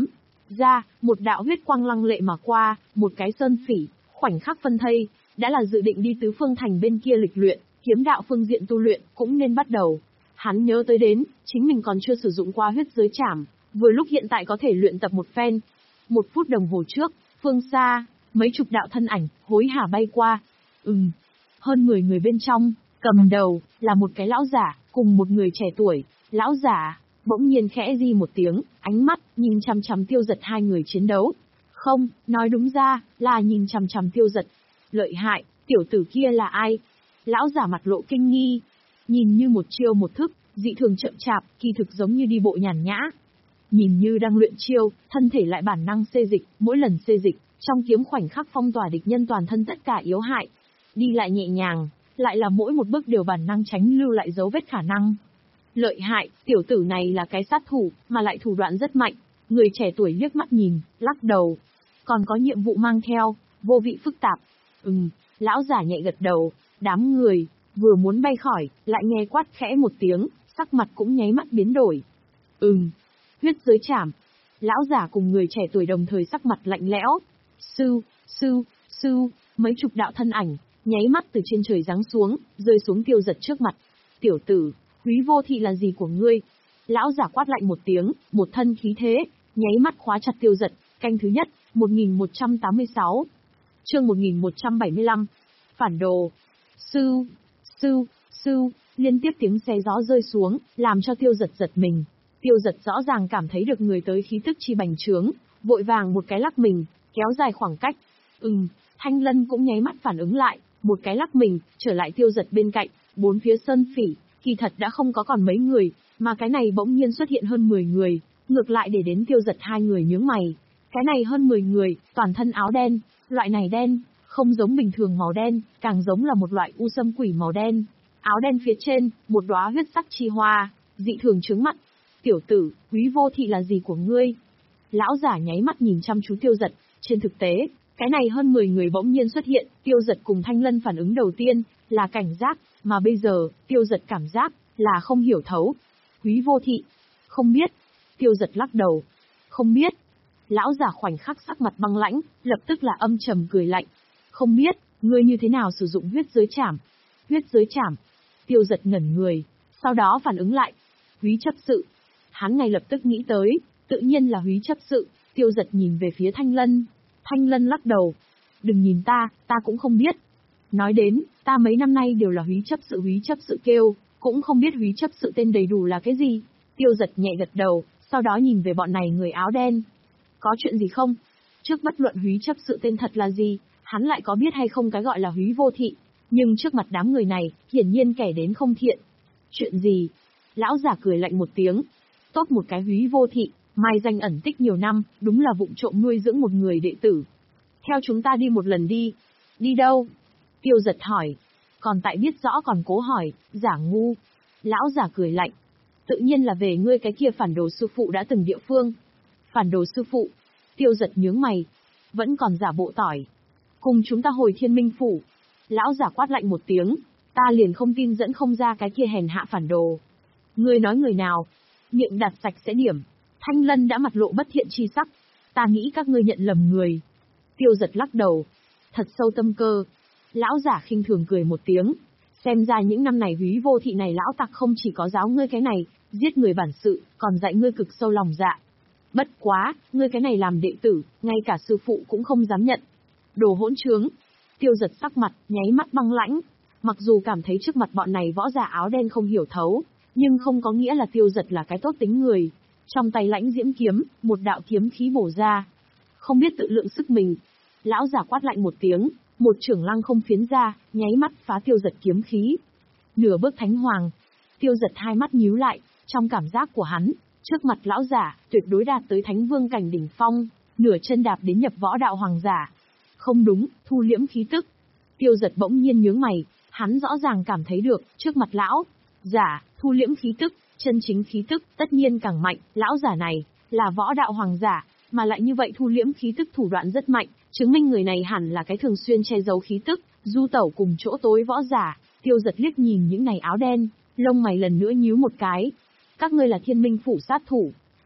ra, một đạo huyết quang lăng lệ mà qua, một cái sơn phỉ, khoảnh khắc phân thây, đã là dự định đi tứ phương thành bên kia lịch luyện, kiếm đạo phương diện tu luyện cũng nên bắt đầu. Hắn nhớ tới đến, chính mình còn chưa sử dụng qua huyết giới trảm, vừa lúc hiện tại có thể luyện tập một phen. Một phút đồng hồ trước, phương xa, mấy chục đạo thân ảnh, hối hả bay qua. Ừm, hơn mười người bên trong, cầm đầu, là một cái lão giả, cùng một người trẻ tuổi. Lão giả, bỗng nhiên khẽ di một tiếng, ánh mắt, nhìn chằm chằm Tiêu Dật hai người chiến đấu. Không, nói đúng ra, là nhìn chằm chằm Tiêu Dật. Lợi hại, tiểu tử kia là ai? Lão giả mặt lộ kinh nghi. Nhìn như một chiêu một thức, dị thường chậm chạp, kỳ thực giống như đi bộ nhàn nhã. Nhìn như đang luyện chiêu, thân thể lại bản năng xê dịch, mỗi lần xê dịch, trong kiếm khoảnh khắc phong tỏa địch nhân toàn thân tất cả yếu hại. Đi lại nhẹ nhàng, lại là mỗi một bước đều bản năng tránh lưu lại dấu vết khả năng. Lợi hại, tiểu tử này là cái sát thủ, mà lại thủ đoạn rất mạnh. Người trẻ tuổi liếc mắt nhìn, lắc đầu. Còn có nhiệm vụ mang theo, vô vị phức tạp. Ừm, lão giả nhẹ gật đầu, đám người, vừa muốn bay khỏi, lại nghe quát khẽ một tiếng, sắc mặt cũng nháy mắt biến đổi. Ừm, huyết giới trảm. Lão giả cùng người trẻ tuổi đồng thời sắc mặt lạnh lẽo. Sư, sư, sư, mấy chục đạo thân ảnh, nháy mắt từ trên trời giáng xuống, rơi xuống Tiêu Dật trước mặt. Tiểu tử, Húy Vô Thị là gì của ngươi? Lão giả quát lạnh một tiếng, một thân khí thế, nháy mắt khóa chặt Tiêu Dật. Canh thứ nhất, một nghìn một trăm tám mươi sáu. Chương một nghìn một trăm bảy mươi lăm. Phản đồ. Sư, sư, sư, liên tiếp tiếng xé gió rơi xuống, làm cho Tiêu Dật giật mình. Tiêu Dật rõ ràng cảm thấy được người tới khí tức chi bành trướng, vội vàng một cái lắc mình, kéo dài khoảng cách. Ừm, Thanh Lân cũng nháy mắt phản ứng lại, một cái lắc mình, trở lại Tiêu Dật bên cạnh, bốn phía sơn phỉ, kỳ thật đã không có còn mấy người, mà cái này bỗng nhiên xuất hiện hơn mười người, ngược lại để đến Tiêu Dật hai người nhướng mày. Cái này hơn mười người, toàn thân áo đen, loại này đen, không giống bình thường màu đen, càng giống là một loại u sâm quỷ màu đen. Áo đen phía trên, một đóa huyết sắc chi hoa, dị thường chướng mắt. Tiểu tử, Húy Vô Thị là gì của ngươi? Lão giả nháy mắt nhìn chăm chú Tiêu Dật, trên thực tế, cái này hơn mười người bỗng nhiên xuất hiện, Tiêu Dật cùng Thanh Lân phản ứng đầu tiên, là cảnh giác, mà bây giờ, Tiêu Dật cảm giác, là không hiểu thấu. Húy Vô Thị, không biết. Tiêu Dật lắc đầu, không biết. Lão giả khoảnh khắc sắc mặt băng lãnh, lập tức là âm trầm cười lạnh. Không biết, ngươi như thế nào sử dụng huyết giới trảm? Huyết giới trảm. Tiêu Dật ngẩn người, sau đó phản ứng lại. Húy chấp sự. Hắn ngay lập tức nghĩ tới, tự nhiên là Húy chấp sự. Tiêu Dật nhìn về phía Thanh Lân. Thanh Lân lắc đầu. Đừng nhìn ta, ta cũng không biết. Nói đến, ta mấy năm nay đều là Húy chấp sự Húy chấp sự kêu, cũng không biết Húy chấp sự tên đầy đủ là cái gì. Tiêu Dật nhẹ gật đầu, sau đó nhìn về bọn này người áo đen. Có chuyện gì không? Trước bất luận Húy chấp sự tên thật là gì, hắn lại có biết hay không cái gọi là Húy Vô Thị, nhưng trước mặt đám người này, hiển nhiên kẻ đến không thiện. Chuyện gì? Lão giả cười lạnh một tiếng. Tốt một cái Húy Vô Thị, mai danh ẩn tích nhiều năm, đúng là vụng trộm nuôi dưỡng một người đệ tử. Theo chúng ta đi một lần đi. Đi đâu? Tiêu Dật hỏi. Còn tại biết rõ còn cố hỏi, giả ngu. Lão giả cười lạnh. Tự nhiên là về ngươi cái kia phản đồ sư phụ đã từng địa phương. Phản đồ sư phụ. Tiêu Dật nhướng mày. Vẫn còn giả bộ tỏi. Cùng chúng ta hồi Thiên Minh Phủ. Lão giả quát lạnh một tiếng. Ta liền không tin dẫn không ra cái kia hèn hạ phản đồ. Ngươi nói người nào? Miệng đặt sạch sẽ điểm. Thanh Lân đã mặt lộ bất thiện chi sắc. Ta nghĩ các ngươi nhận lầm người. Tiêu Dật lắc đầu. Thật sâu tâm cơ. Lão giả khinh thường cười một tiếng. Xem ra những năm này Húy Vô Thị này lão tặc không chỉ có giáo ngươi cái này, giết người bản sự, còn dạy ngươi cực sâu lòng dạ. Bất quá, ngươi cái này làm đệ tử, ngay cả sư phụ cũng không dám nhận. Đồ hỗn trướng. Tiêu Dật sắc mặt, nháy mắt băng lãnh. Mặc dù cảm thấy trước mặt bọn này võ giả áo đen không hiểu thấu, nhưng không có nghĩa là Tiêu Dật là cái tốt tính người. Trong tay lãnh diễm kiếm, một đạo kiếm khí bổ ra. Không biết tự lượng sức mình. Lão giả quát lạnh một tiếng, một trưởng lăng không phiến ra, nháy mắt phá Tiêu Dật kiếm khí. Nửa bước thánh hoàng. Tiêu Dật hai mắt nhíu lại, trong cảm giác của hắn, trước mặt lão giả, tuyệt đối đạt tới thánh vương cảnh đỉnh phong, nửa chân đạp đến nhập võ đạo hoàng giả. Không đúng, thu liễm khí tức. Tiêu Dật bỗng nhiên nhướng mày, hắn rõ ràng cảm thấy được, trước mặt lão giả, thu liễm khí tức, chân chính khí tức, tất nhiên càng mạnh, lão giả này, là võ đạo hoàng giả, mà lại như vậy thu liễm khí tức thủ đoạn rất mạnh, chứng minh người này hẳn là cái thường xuyên che giấu khí tức, du tẩu cùng chỗ tối võ giả. Tiêu Dật liếc nhìn những này áo đen, lông mày lần nữa nhíu một cái. Các ngươi là Thiên Minh Phủ sát thủ.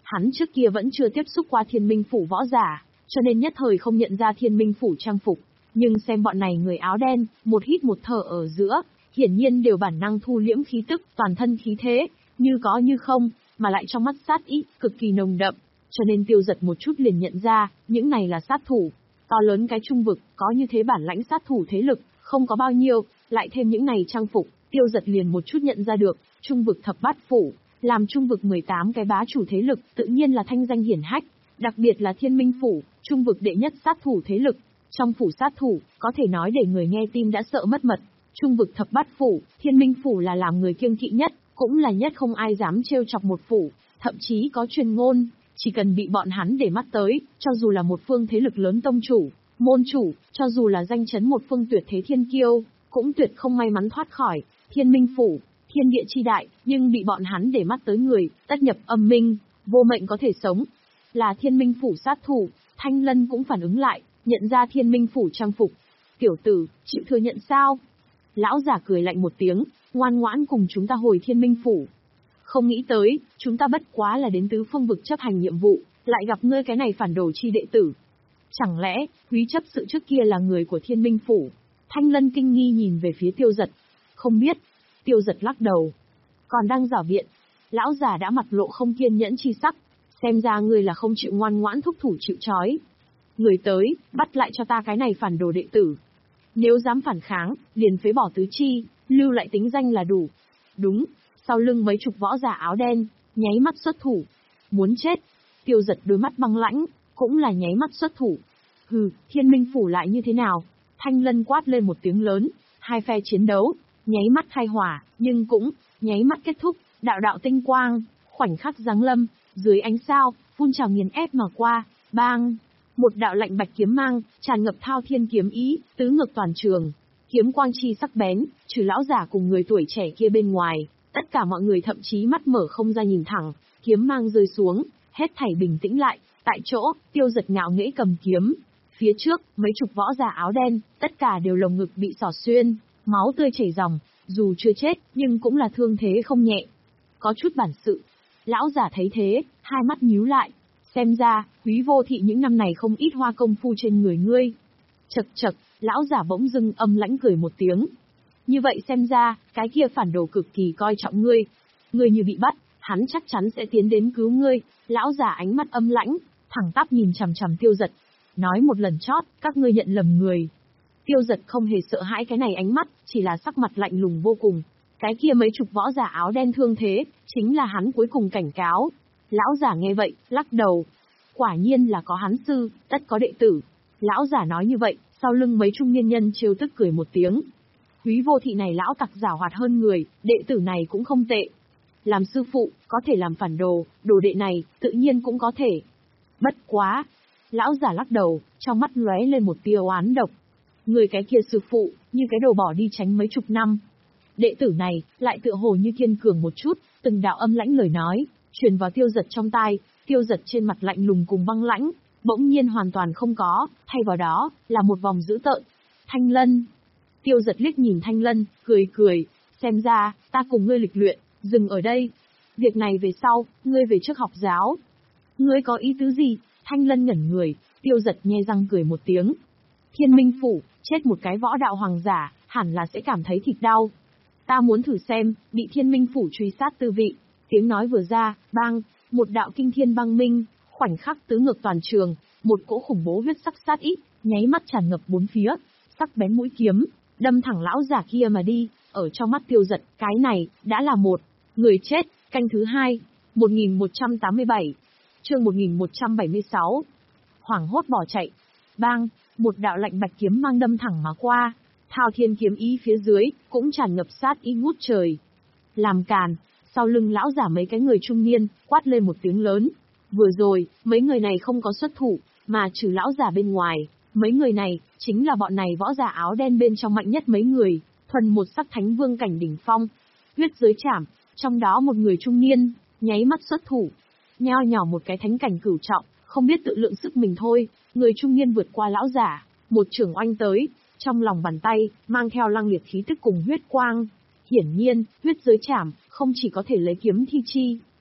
Hắn trước kia vẫn chưa tiếp xúc qua Thiên Minh Phủ võ giả, cho nên nhất thời không nhận ra Thiên Minh Phủ trang phục. Nhưng xem bọn này người áo đen, một hít một thở ở giữa, hiển nhiên đều bản năng thu liễm khí tức, toàn thân khí thế, như có như không, mà lại trong mắt sát ý, cực kỳ nồng đậm. Cho nên Tiêu Dật một chút liền nhận ra, những này là sát thủ. To lớn cái trung vực, có như thế bản lãnh sát thủ thế lực, không có bao nhiêu, lại thêm những này trang phục, Tiêu Dật liền một chút nhận ra được, trung vực thập bát phủ, làm trung vực mười tám cái bá chủ thế lực, tự nhiên là thanh danh hiển hách, đặc biệt là Thiên Minh Phủ, trung vực đệ nhất sát thủ thế lực. Trong phủ sát thủ, có thể nói để người nghe tim đã sợ mất mật. Trung vực thập bát phủ, Thiên Minh Phủ là làm người kiêng kỵ nhất, cũng là nhất không ai dám trêu chọc một phủ, thậm chí có truyền ngôn, chỉ cần bị bọn hắn để mắt tới, cho dù là một phương thế lực lớn tông chủ, môn chủ, cho dù là danh chấn một phương tuyệt thế thiên kiêu, cũng tuyệt không may mắn thoát khỏi. Thiên Minh Phủ, thiên địa chi đại, nhưng bị bọn hắn để mắt tới người, tất nhập âm minh, vô mệnh có thể sống. Là Thiên Minh Phủ sát thủ, Thanh Lân cũng phản ứng lại, nhận ra Thiên Minh Phủ trang phục. Tiểu tử, chịu thừa nhận sao? Lão giả cười lạnh một tiếng, ngoan ngoãn cùng chúng ta hồi Thiên Minh Phủ. Không nghĩ tới, chúng ta bất quá là đến tứ phương vực chấp hành nhiệm vụ, lại gặp ngươi cái này phản đồ chi đệ tử. Chẳng lẽ, Húy chấp sự trước kia là người của Thiên Minh Phủ? Thanh Lân kinh nghi nhìn về phía Tiêu Dật. Không biết. Tiêu Dật lắc đầu. Còn đang giảo biện. Lão già đã mặt lộ không kiên nhẫn chi sắc. Xem ra ngươi là không chịu ngoan ngoãn thúc thủ chịu trói. Người tới, bắt lại cho ta cái này phản đồ đệ tử. Nếu dám phản kháng, liền phế bỏ tứ chi, lưu lại tính danh là đủ. Đúng, sau lưng mấy chục võ giả áo đen, nháy mắt xuất thủ. Muốn chết. Tiêu Dật đôi mắt băng lãnh, cũng là nháy mắt xuất thủ. Hừ, Thiên Minh Phủ lại như thế nào? Thanh Lân quát lên một tiếng lớn, hai phe chiến đấu, nháy mắt khai hỏa, nhưng cũng, nháy mắt kết thúc, đạo đạo tinh quang, khoảnh khắc giáng lâm, dưới ánh sao, phun trào nghiền ép mà qua, bang. Một đạo lạnh bạch kiếm mang, tràn ngập thao thiên kiếm ý, tứ ngược toàn trường. Kiếm quang chi sắc bén, trừ lão giả cùng người tuổi trẻ kia bên ngoài, tất cả mọi người thậm chí mắt mở không ra nhìn thẳng, kiếm mang rơi xuống, hết thảy bình tĩnh lại, tại chỗ, Tiêu Dật ngạo nghễ cầm kiếm. Phía trước, mấy chục võ giả áo đen, tất cả đều lồng ngực bị xỏ xuyên, máu tươi chảy ròng, dù chưa chết, nhưng cũng là thương thế không nhẹ. Có chút bản sự. Lão giả thấy thế, hai mắt nhíu lại. Xem ra, Húy Vô Thị những năm này không ít hoa công phu trên người ngươi. Chậc chậc, lão giả bỗng dưng âm lãnh cười một tiếng. Như vậy xem ra, cái kia phản đồ cực kỳ coi trọng ngươi. Ngươi như bị bắt, hắn chắc chắn sẽ tiến đến cứu ngươi. Lão giả ánh mắt âm lãnh, thẳng tắp nhìn chằm chằm Tiêu Dật. Nói một lần chót, các ngươi nhận lầm người. Tiêu Dật không hề sợ hãi cái này ánh mắt, chỉ là sắc mặt lạnh lùng vô cùng. Cái kia mấy chục võ giả áo đen thương thế, chính là hắn cuối cùng cảnh cáo. Lão giả nghe vậy, lắc đầu. Quả nhiên là có hắn sư, tất có đệ tử. Lão giả nói như vậy, sau lưng mấy trung niên nhân trêu tức cười một tiếng. Húy Vô Thị này lão tặc giảo hoạt hơn người, đệ tử này cũng không tệ. Làm sư phụ, có thể làm phản đồ, đồ đệ này, tự nhiên cũng có thể. Bất quá. Lão giả lắc đầu, trong mắt lóe lên một tia oán độc. Người cái kia sư phụ, như cái đồ bỏ đi tránh mấy chục năm. Đệ tử này, lại tựa hồ như kiên cường một chút, từng đạo âm lãnh lời nói, truyền vào Tiêu Dật trong tai. Tiêu Dật trên mặt lạnh lùng cùng băng lãnh, bỗng nhiên hoàn toàn không có, thay vào đó, là một vòng dữ tợn. Thanh Lân. Tiêu Dật liếc nhìn Thanh Lân, cười cười, xem ra, ta cùng ngươi lịch luyện, dừng ở đây. Việc này về sau, ngươi về trước học giáo. Ngươi có ý tứ gì? Thanh Lân ngẩn người, Tiêu Dật nhe răng cười một tiếng. Thiên Minh Phủ, chết một cái võ đạo hoàng giả, hẳn là sẽ cảm thấy thịt đau. Ta muốn thử xem, bị Thiên Minh Phủ truy sát tư vị. Tiếng nói vừa ra, bang, một đạo kinh thiên băng minh, khoảnh khắc tứ ngược toàn trường, một cỗ khủng bố huyết sắc sát ý, nháy mắt tràn ngập bốn phía, sắc bén mũi kiếm, đâm thẳng lão giả kia mà đi. Ở trong mắt Tiêu Dật, cái này, đã là một người chết. Canh thứ hai, một nghìn một trăm tám mươi bảy, chương một nghìn một trăm bảy mươi sáu. Hoảng hốt bỏ chạy. Bang, một đạo lạnh bạch kiếm mang đâm thẳng mà qua. Thao thiên kiếm ý phía dưới, cũng tràn ngập sát ý ngút trời. Làm càn, sau lưng lão giả mấy cái người trung niên, quát lên một tiếng lớn. Vừa rồi, mấy người này không có xuất thủ, mà trừ lão giả bên ngoài, mấy người này, chính là bọn này võ giả áo đen bên trong mạnh nhất mấy người, thuần một sắc thánh vương cảnh đỉnh phong. Huyết giới chảm, trong đó một người trung niên, nháy mắt xuất thủ. Nhao nhỏ một cái thánh cảnh cửu trọng, không biết tự lượng sức mình thôi, người trung niên vượt qua lão giả, một chưởng oanh tới, trong lòng bàn tay, mang theo lăng liệt khí tức cùng huyết quang. Hiển nhiên, huyết giới chảm, không chỉ có thể lấy kiếm thi chi,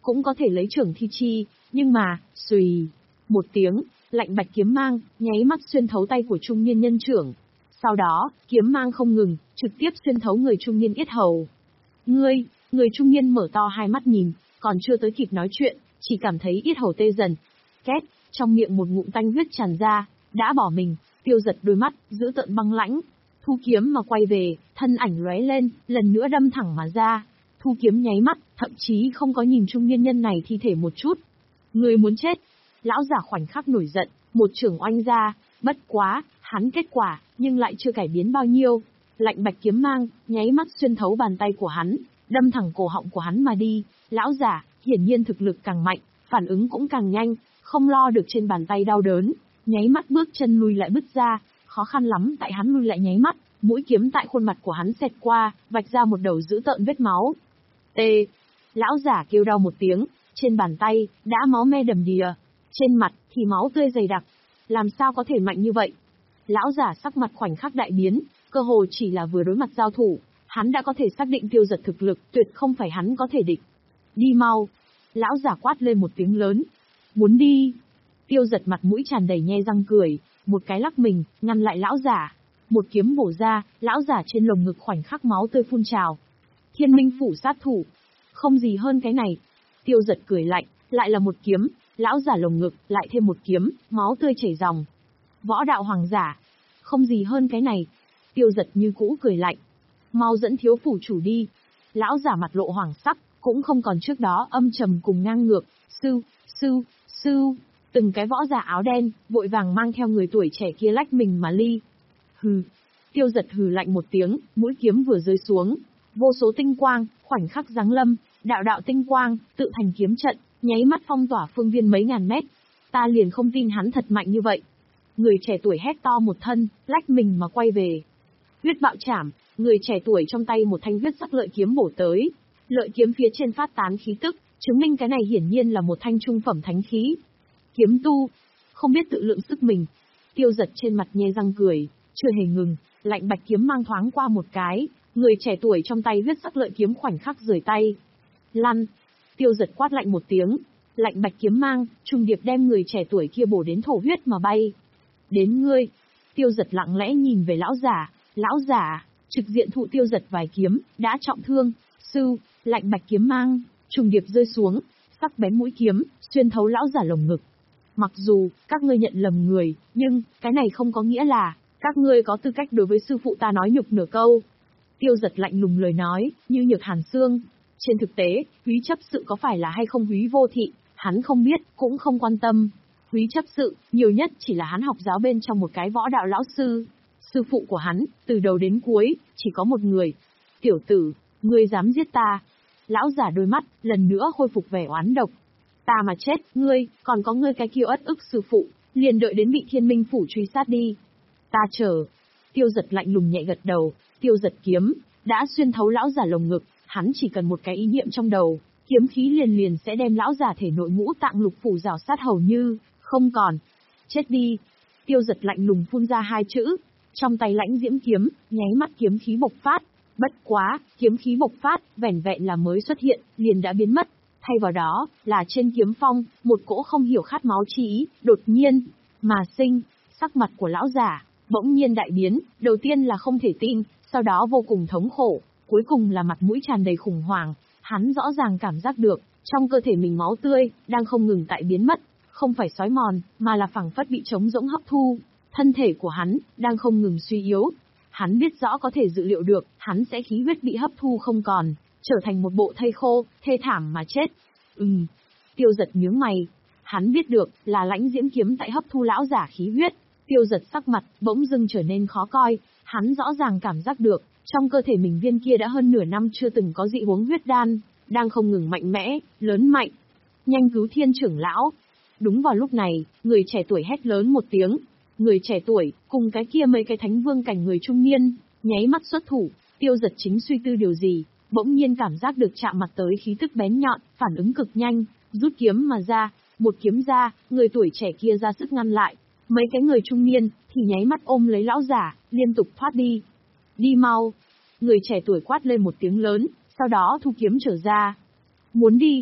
cũng có thể lấy trưởng thi chi, nhưng mà, xùy, một tiếng, lạnh bạch kiếm mang, nháy mắt xuyên thấu tay của trung niên nhân trưởng. Sau đó, kiếm mang không ngừng, trực tiếp xuyên thấu người trung niên yết hầu. Ngươi, người trung niên mở to hai mắt nhìn, còn chưa tới kịp nói chuyện, chỉ cảm thấy yết hầu tê dần. Két, trong miệng một ngụm tanh huyết tràn ra, đã bỏ mình, Tiêu Giật đôi mắt, giữ tợn băng lãnh. Thu kiếm mà quay về, thân ảnh lóe lên, lần nữa đâm thẳng mà ra. Thu kiếm nháy mắt, thậm chí không có nhìn trung niên nhân này thi thể một chút. Người muốn chết. Lão giả khoảnh khắc nổi giận, một chưởng oanh ra, bất quá, hắn kết quả, nhưng lại chưa cải biến bao nhiêu. Lạnh bạch kiếm mang, nháy mắt xuyên thấu bàn tay của hắn, đâm thẳng cổ họng của hắn mà đi. Lão giả, hiển nhiên thực lực càng mạnh, phản ứng cũng càng nhanh, không lo được trên bàn tay đau đớn, nháy mắt bước chân lùi lại bứt ra, khó khăn lắm tại hắn lùi lại nháy mắt, mũi kiếm tại khuôn mặt của hắn xẹt qua, vạch ra một đầu dữ tợn vết máu. Tê! Lão giả kêu đau một tiếng, trên bàn tay, đã máu me đầm đìa, trên mặt thì máu tươi dày đặc. Làm sao có thể mạnh như vậy? Lão giả sắc mặt khoảnh khắc đại biến, cơ hồ chỉ là vừa đối mặt giao thủ, hắn đã có thể xác định Tiêu Giật thực lực, tuyệt không phải hắn có thể địch. Đi mau! Lão giả quát lên một tiếng lớn. Muốn đi? Tiêu Giật mặt mũi tràn đầy nhe răng cười, một cái lắc mình, ngăn lại lão giả. Một kiếm bổ ra, lão giả trên lồng ngực khoảnh khắc máu tươi phun trào. Thiên Minh phủ sát thủ. Không gì hơn cái này. Tiêu Giật cười lạnh, lại là một kiếm, lão giả lồng ngực, lại thêm một kiếm, máu tươi chảy ròng. Võ đạo hoàng giả. Không gì hơn cái này. Tiêu Giật như cũ cười lạnh. Mau dẫn thiếu phủ chủ đi. Lão giả mặt lộ hoàng sắc, cũng không còn trước đó âm trầm cùng ngang ngược. Sư, sư, sư. Từng cái võ giả áo đen, vội vàng mang theo người tuổi trẻ kia lách mình mà ly. Hừ. Tiêu Giật hừ lạnh một tiếng, mũi kiếm vừa rơi xuống. Vô số tinh quang, khoảnh khắc giáng lâm, đạo đạo tinh quang, tự thành kiếm trận, nháy mắt phong tỏa phương viên mấy ngàn mét. Ta liền không tin hắn thật mạnh như vậy. Người trẻ tuổi hét to một thân, lách mình mà quay về. Huyết bạo chảm, người trẻ tuổi trong tay một thanh huyết sắc lợi kiếm bổ tới. Lợi kiếm phía trên phát tán khí tức, chứng minh cái này hiển nhiên là một thanh trung phẩm thánh khí. Kiếm tu, không biết tự lượng sức mình. Tiêu Giật trên mặt nhe răng cười, chưa hề ngừng, lạnh bạch kiếm mang thoáng qua một cái, người trẻ tuổi trong tay huyết sắc lợi kiếm khoảnh khắc rời tay. Lăn! Tiêu Giật quát lạnh một tiếng, lạnh bạch kiếm mang, trùng điệp đem người trẻ tuổi kia bổ đến thổ huyết mà bay. Đến ngươi! Tiêu Giật lặng lẽ nhìn về lão giả, lão giả, trực diện thụ Tiêu Giật vài kiếm, đã trọng thương. Sư, lạnh bạch kiếm mang, trùng điệp rơi xuống, sắc bén mũi kiếm, xuyên thấu lão giả lồng ngực. Mặc dù, các ngươi nhận lầm người, nhưng, cái này không có nghĩa là, các ngươi có tư cách đối với sư phụ ta nói nhục nửa câu. Tiêu Giật lạnh lùng lời nói, như nhược hàn xương. Trên thực tế, Húy chấp sự có phải là hay không Húy vô thị, hắn không biết, cũng không quan tâm. Húy chấp sự, nhiều nhất chỉ là hắn học giáo bên trong một cái võ đạo lão sư. Sư phụ của hắn, từ đầu đến cuối, chỉ có một người. Tiểu tử, ngươi dám giết ta. Lão giả đôi mắt, lần nữa khôi phục vẻ oán độc. Ta mà chết, ngươi, còn có ngươi cái kia ất ức sư phụ, liền đợi đến bị Thiên Minh phủ truy sát đi. Ta chờ. Tiêu Giật lạnh lùng nhẹ gật đầu, Tiêu Giật kiếm, đã xuyên thấu lão giả lồng ngực, hắn chỉ cần một cái ý niệm trong đầu, kiếm khí liền liền sẽ đem lão giả thể nội ngũ tạng lục phủ rào sát hầu như, không còn. Chết đi. Tiêu Giật lạnh lùng phun ra hai chữ, trong tay lãnh diễm kiếm, nháy mắt kiếm khí bộc phát. Bất quá, kiếm khí bộc phát, vẻn vẹn là mới xuất hiện, liền đã biến mất. Thay vào đó, là trên kiếm phong, một cỗ không hiểu khát máu chi ý, đột nhiên, mà sinh. Sắc mặt của lão giả, bỗng nhiên đại biến, đầu tiên là không thể tin, sau đó vô cùng thống khổ, cuối cùng là mặt mũi tràn đầy khủng hoảng. Hắn rõ ràng cảm giác được, trong cơ thể mình máu tươi, đang không ngừng tại biến mất, không phải xói mòn, mà là phẳng phất bị trống rỗng hấp thu. Thân thể của hắn, đang không ngừng suy yếu. Hắn biết rõ có thể dự liệu được, hắn sẽ khí huyết bị hấp thu không còn, trở thành một bộ thây khô, thê thảm mà chết. Ừm. Tiêu Giật nhướng mày. Hắn biết được, là lãnh diễm kiếm tại hấp thu lão giả khí huyết. Tiêu Giật sắc mặt, bỗng dưng trở nên khó coi. Hắn rõ ràng cảm giác được, trong cơ thể mình viên kia đã hơn nửa năm chưa từng có dị huống huyết đan, đang không ngừng mạnh mẽ, lớn mạnh. Nhanh cứu Thiên trưởng lão. Đúng vào lúc này, người trẻ tuổi hét lớn một tiếng. Người trẻ tuổi, cùng cái kia mấy cái thánh vương cảnh người trung niên, nháy mắt xuất thủ. Tiêu Giật chính suy tư điều gì, bỗng nhiên cảm giác được chạm mặt tới khí tức bén nhọn, phản ứng cực nhanh, rút kiếm mà ra, một kiếm ra, người tuổi trẻ kia ra sức ngăn lại. Mấy cái người trung niên, thì nháy mắt ôm lấy lão giả, liên tục thoát đi. Đi mau! Người trẻ tuổi quát lên một tiếng lớn, sau đó thu kiếm trở ra. Muốn đi!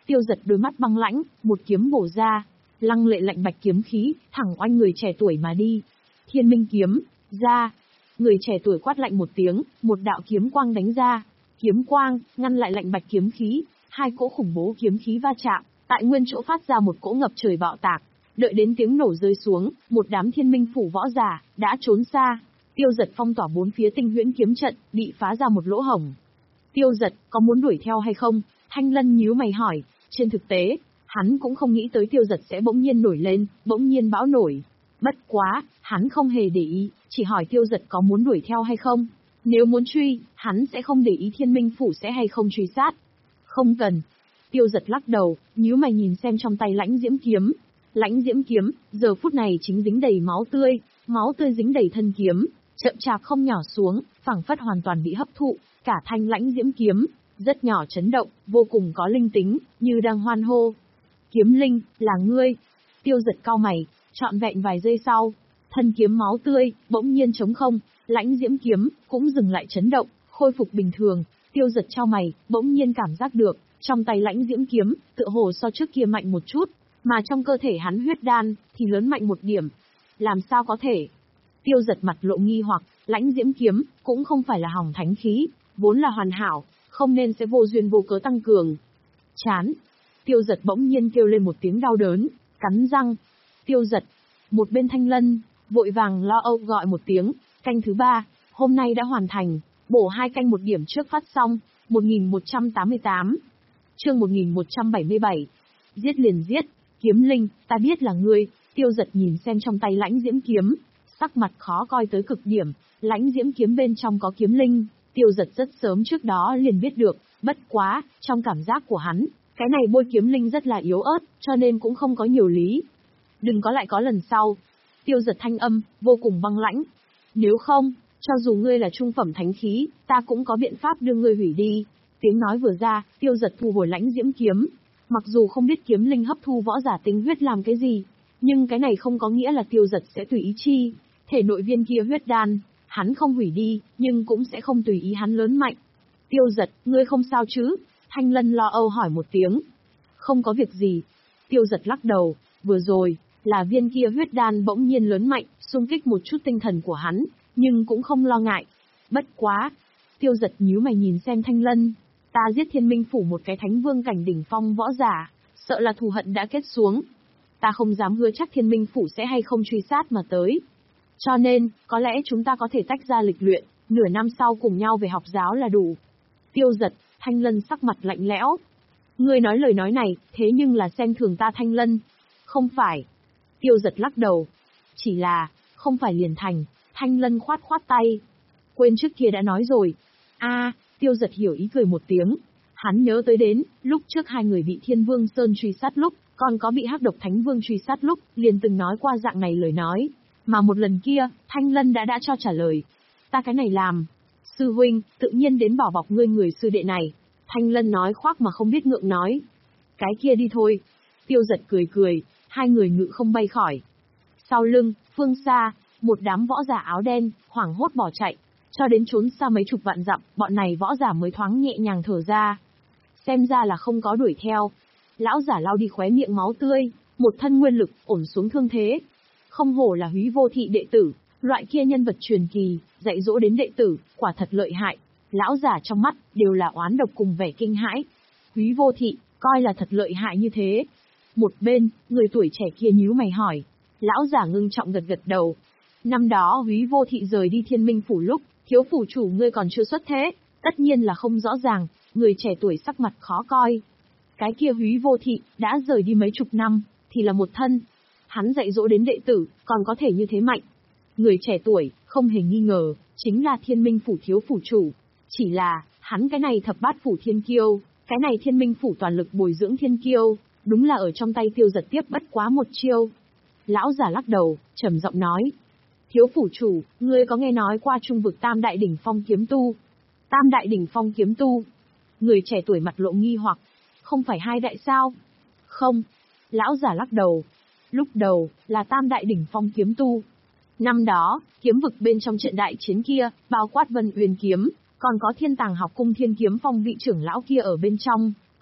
Tiêu Dật đôi mắt băng lãnh, một kiếm bổ ra, lăng lệ lạnh bạch kiếm khí, thẳng oanh người trẻ tuổi mà đi. Thiên Minh kiếm, ra. Người trẻ tuổi quát lạnh một tiếng, một đạo kiếm quang đánh ra. Kiếm quang, ngăn lại lạnh bạch kiếm khí, hai cỗ khủng bố kiếm khí va chạm, tại nguyên chỗ phát ra một cỗ ngập trời bạo tạc. Đợi đến tiếng nổ rơi xuống, một đám thiên minh phủ võ giả, đã trốn xa. Tiêu Dật phong tỏa bốn phía tinh huyễn kiếm trận, bị phá ra một lỗ hổng. Tiêu Dật, có muốn đuổi theo hay không? Thanh Lân nhíu mày hỏi, trên thực tế, hắn cũng không nghĩ tới Tiêu Dật sẽ bỗng nhiên nổi lên, bỗng nhiên bão nổi. Bất quá, hắn không hề để ý, chỉ hỏi Tiêu Dật có muốn đuổi theo hay không. Nếu muốn truy, hắn sẽ không để ý thiên minh phủ sẽ hay không truy sát. Không cần. Tiêu Dật lắc đầu, nhíu mày nhìn xem trong tay lãnh diễm kiếm. Lãnh diễm kiếm, giờ phút này chính dính đầy máu tươi, máu tươi dính đầy thân kiếm, chậm chạp không nhỏ xuống, phảng phất hoàn toàn bị hấp thụ, cả thanh lãnh diễm kiếm, rất nhỏ chấn động, vô cùng có linh tính, như đang hoan hô. Kiếm linh, là ngươi. Tiêu Dật cau mày, trọn vẹn vài giây sau, thân kiếm máu tươi, bỗng nhiên trống không, lãnh diễm kiếm, cũng dừng lại chấn động, khôi phục bình thường. Tiêu Dật chau mày, bỗng nhiên cảm giác được, trong tay lãnh diễm kiếm, tựa hồ so trước kia mạnh một chút, mà trong cơ thể hắn huyết đan, thì lớn mạnh một điểm. Làm sao có thể? Tiêu Dật mặt lộ nghi hoặc, lãnh diễm kiếm, cũng không phải là hỏng thánh khí, vốn là hoàn hảo, không nên sẽ vô duyên vô cớ tăng cường. Chán. Tiêu Dật bỗng nhiên kêu lên một tiếng đau đớn, cắn răng. Tiêu Dật. Một bên Thanh Lân, vội vàng lo âu gọi một tiếng, canh thứ ba, hôm nay đã hoàn thành, bổ hai canh một điểm trước phát xong, một nghìn một trăm tám mươi tám. Chương một nghìn một trăm bảy mươi bảy. Giết liền giết, kiếm linh, ta biết là ngươi. Tiêu Dật nhìn xem trong tay lãnh diễm kiếm, sắc mặt khó coi tới cực điểm, lãnh diễm kiếm bên trong có kiếm linh, Tiêu Dật rất sớm trước đó liền biết được, bất quá, trong cảm giác của hắn, cái này bôi kiếm linh rất là yếu ớt, cho nên cũng không có nhiều lý. Đừng có lại có lần sau. Tiêu Dật thanh âm, vô cùng băng lãnh. Nếu không, cho dù ngươi là trung phẩm thánh khí, ta cũng có biện pháp đưa ngươi hủy đi. Tiếng nói vừa ra, Tiêu Dật thu hồi lãnh diễm kiếm. Mặc dù không biết kiếm linh hấp thu võ giả tinh huyết làm cái gì, nhưng cái này không có nghĩa là Tiêu Dật sẽ tùy ý chi. Thể nội viên kia huyết đan, hắn không hủy đi, nhưng cũng sẽ không tùy ý hắn lớn mạnh. Tiêu Dật, ngươi không sao chứ? Thanh Lân lo âu hỏi một tiếng. Không có việc gì. Tiêu Dật lắc đầu, vừa rồi, là viên kia huyết đan bỗng nhiên lớn mạnh, xung kích một chút tinh thần của hắn, nhưng cũng không lo ngại. Bất quá. Tiêu Dật nhíu mày nhìn xem Thanh Lân. Ta giết thiên minh phủ một cái thánh vương cảnh đỉnh phong võ giả, sợ là thù hận đã kết xuống. Ta không dám hứa chắc thiên minh phủ sẽ hay không truy sát mà tới. Cho nên, có lẽ chúng ta có thể tách ra lịch luyện, nửa năm sau cùng nhau về học giáo là đủ. Tiêu Dật, Thanh Lân sắc mặt lạnh lẽo. Ngươi nói lời nói này, thế nhưng là xem thường ta Thanh Lân. Không phải. Tiêu Dật lắc đầu. Chỉ là, không phải liền thành. Thanh Lân khoát khoát tay. Quên trước kia đã nói rồi. A, Tiêu Dật hiểu ý cười một tiếng. Hắn nhớ tới đến, lúc trước hai người bị Thiên Vương Sơn truy sát lúc, còn có bị Hắc Độc Thánh Vương truy sát lúc, liền từng nói qua dạng này lời nói. Mà một lần kia, Thanh Lân đã đã cho trả lời. Ta cái này làm. Sư huynh, tự nhiên đến bảo bọc ngươi người sư đệ này. Thanh Lân nói khoác mà không biết ngượng nói. Cái kia đi thôi. Tiêu Dật cười cười, hai người ngự không bay khỏi. Sau lưng, phương xa, một đám võ giả áo đen, hoảng hốt bỏ chạy. Cho đến trốn xa mấy chục vạn dặm, bọn này võ giả mới thoáng nhẹ nhàng thở ra. Xem ra là không có đuổi theo. Lão giả lau đi khóe miệng máu tươi, một thân nguyên lực, ổn xuống thương thế. Không hổ là Húy Vô Thị đệ tử, loại kia nhân vật truyền kỳ, dạy dỗ đến đệ tử, quả thật lợi hại. Lão giả trong mắt, đều là oán độc cùng vẻ kinh hãi. Húy Vô Thị, coi là thật lợi hại như thế. Một bên, người tuổi trẻ kia nhíu mày hỏi. Lão giả ngưng trọng gật gật đầu. Năm đó Húy Vô Thị rời đi Thiên Minh Phủ lúc, thiếu phủ chủ ngươi còn chưa xuất thế, tất nhiên là không rõ ràng, người trẻ tuổi sắc mặt khó coi. Cái kia Húy Vô Thị, đã rời đi mấy chục năm, thì là một thân. Hắn dạy dỗ đến đệ tử, còn có thể như thế mạnh. Người trẻ tuổi, không hề nghi ngờ, chính là Thiên Minh Phủ thiếu phủ chủ. Chỉ là, hắn cái này thập bát phủ thiên kiêu, cái này Thiên Minh Phủ toàn lực bồi dưỡng thiên kiêu, đúng là ở trong tay Tiêu Dật tiếp bất quá một chiêu. Lão giả lắc đầu, trầm giọng nói. Thiếu phủ chủ, ngươi có nghe nói qua trung vực Tam Đại Đỉnh Phong kiếm tu? Tam Đại Đỉnh Phong kiếm tu. Người trẻ tuổi mặt lộ nghi hoặc. Không phải hai đại sao? Không. Lão giả lắc đầu. Lúc đầu, là Tam Đại Đỉnh Phong kiếm tu. Năm đó, kiếm vực bên trong trận đại chiến kia, bao quát Vân Uyên kiếm, còn có Thiên Tàng học cung Thiên Kiếm Phong vị trưởng lão kia ở bên trong,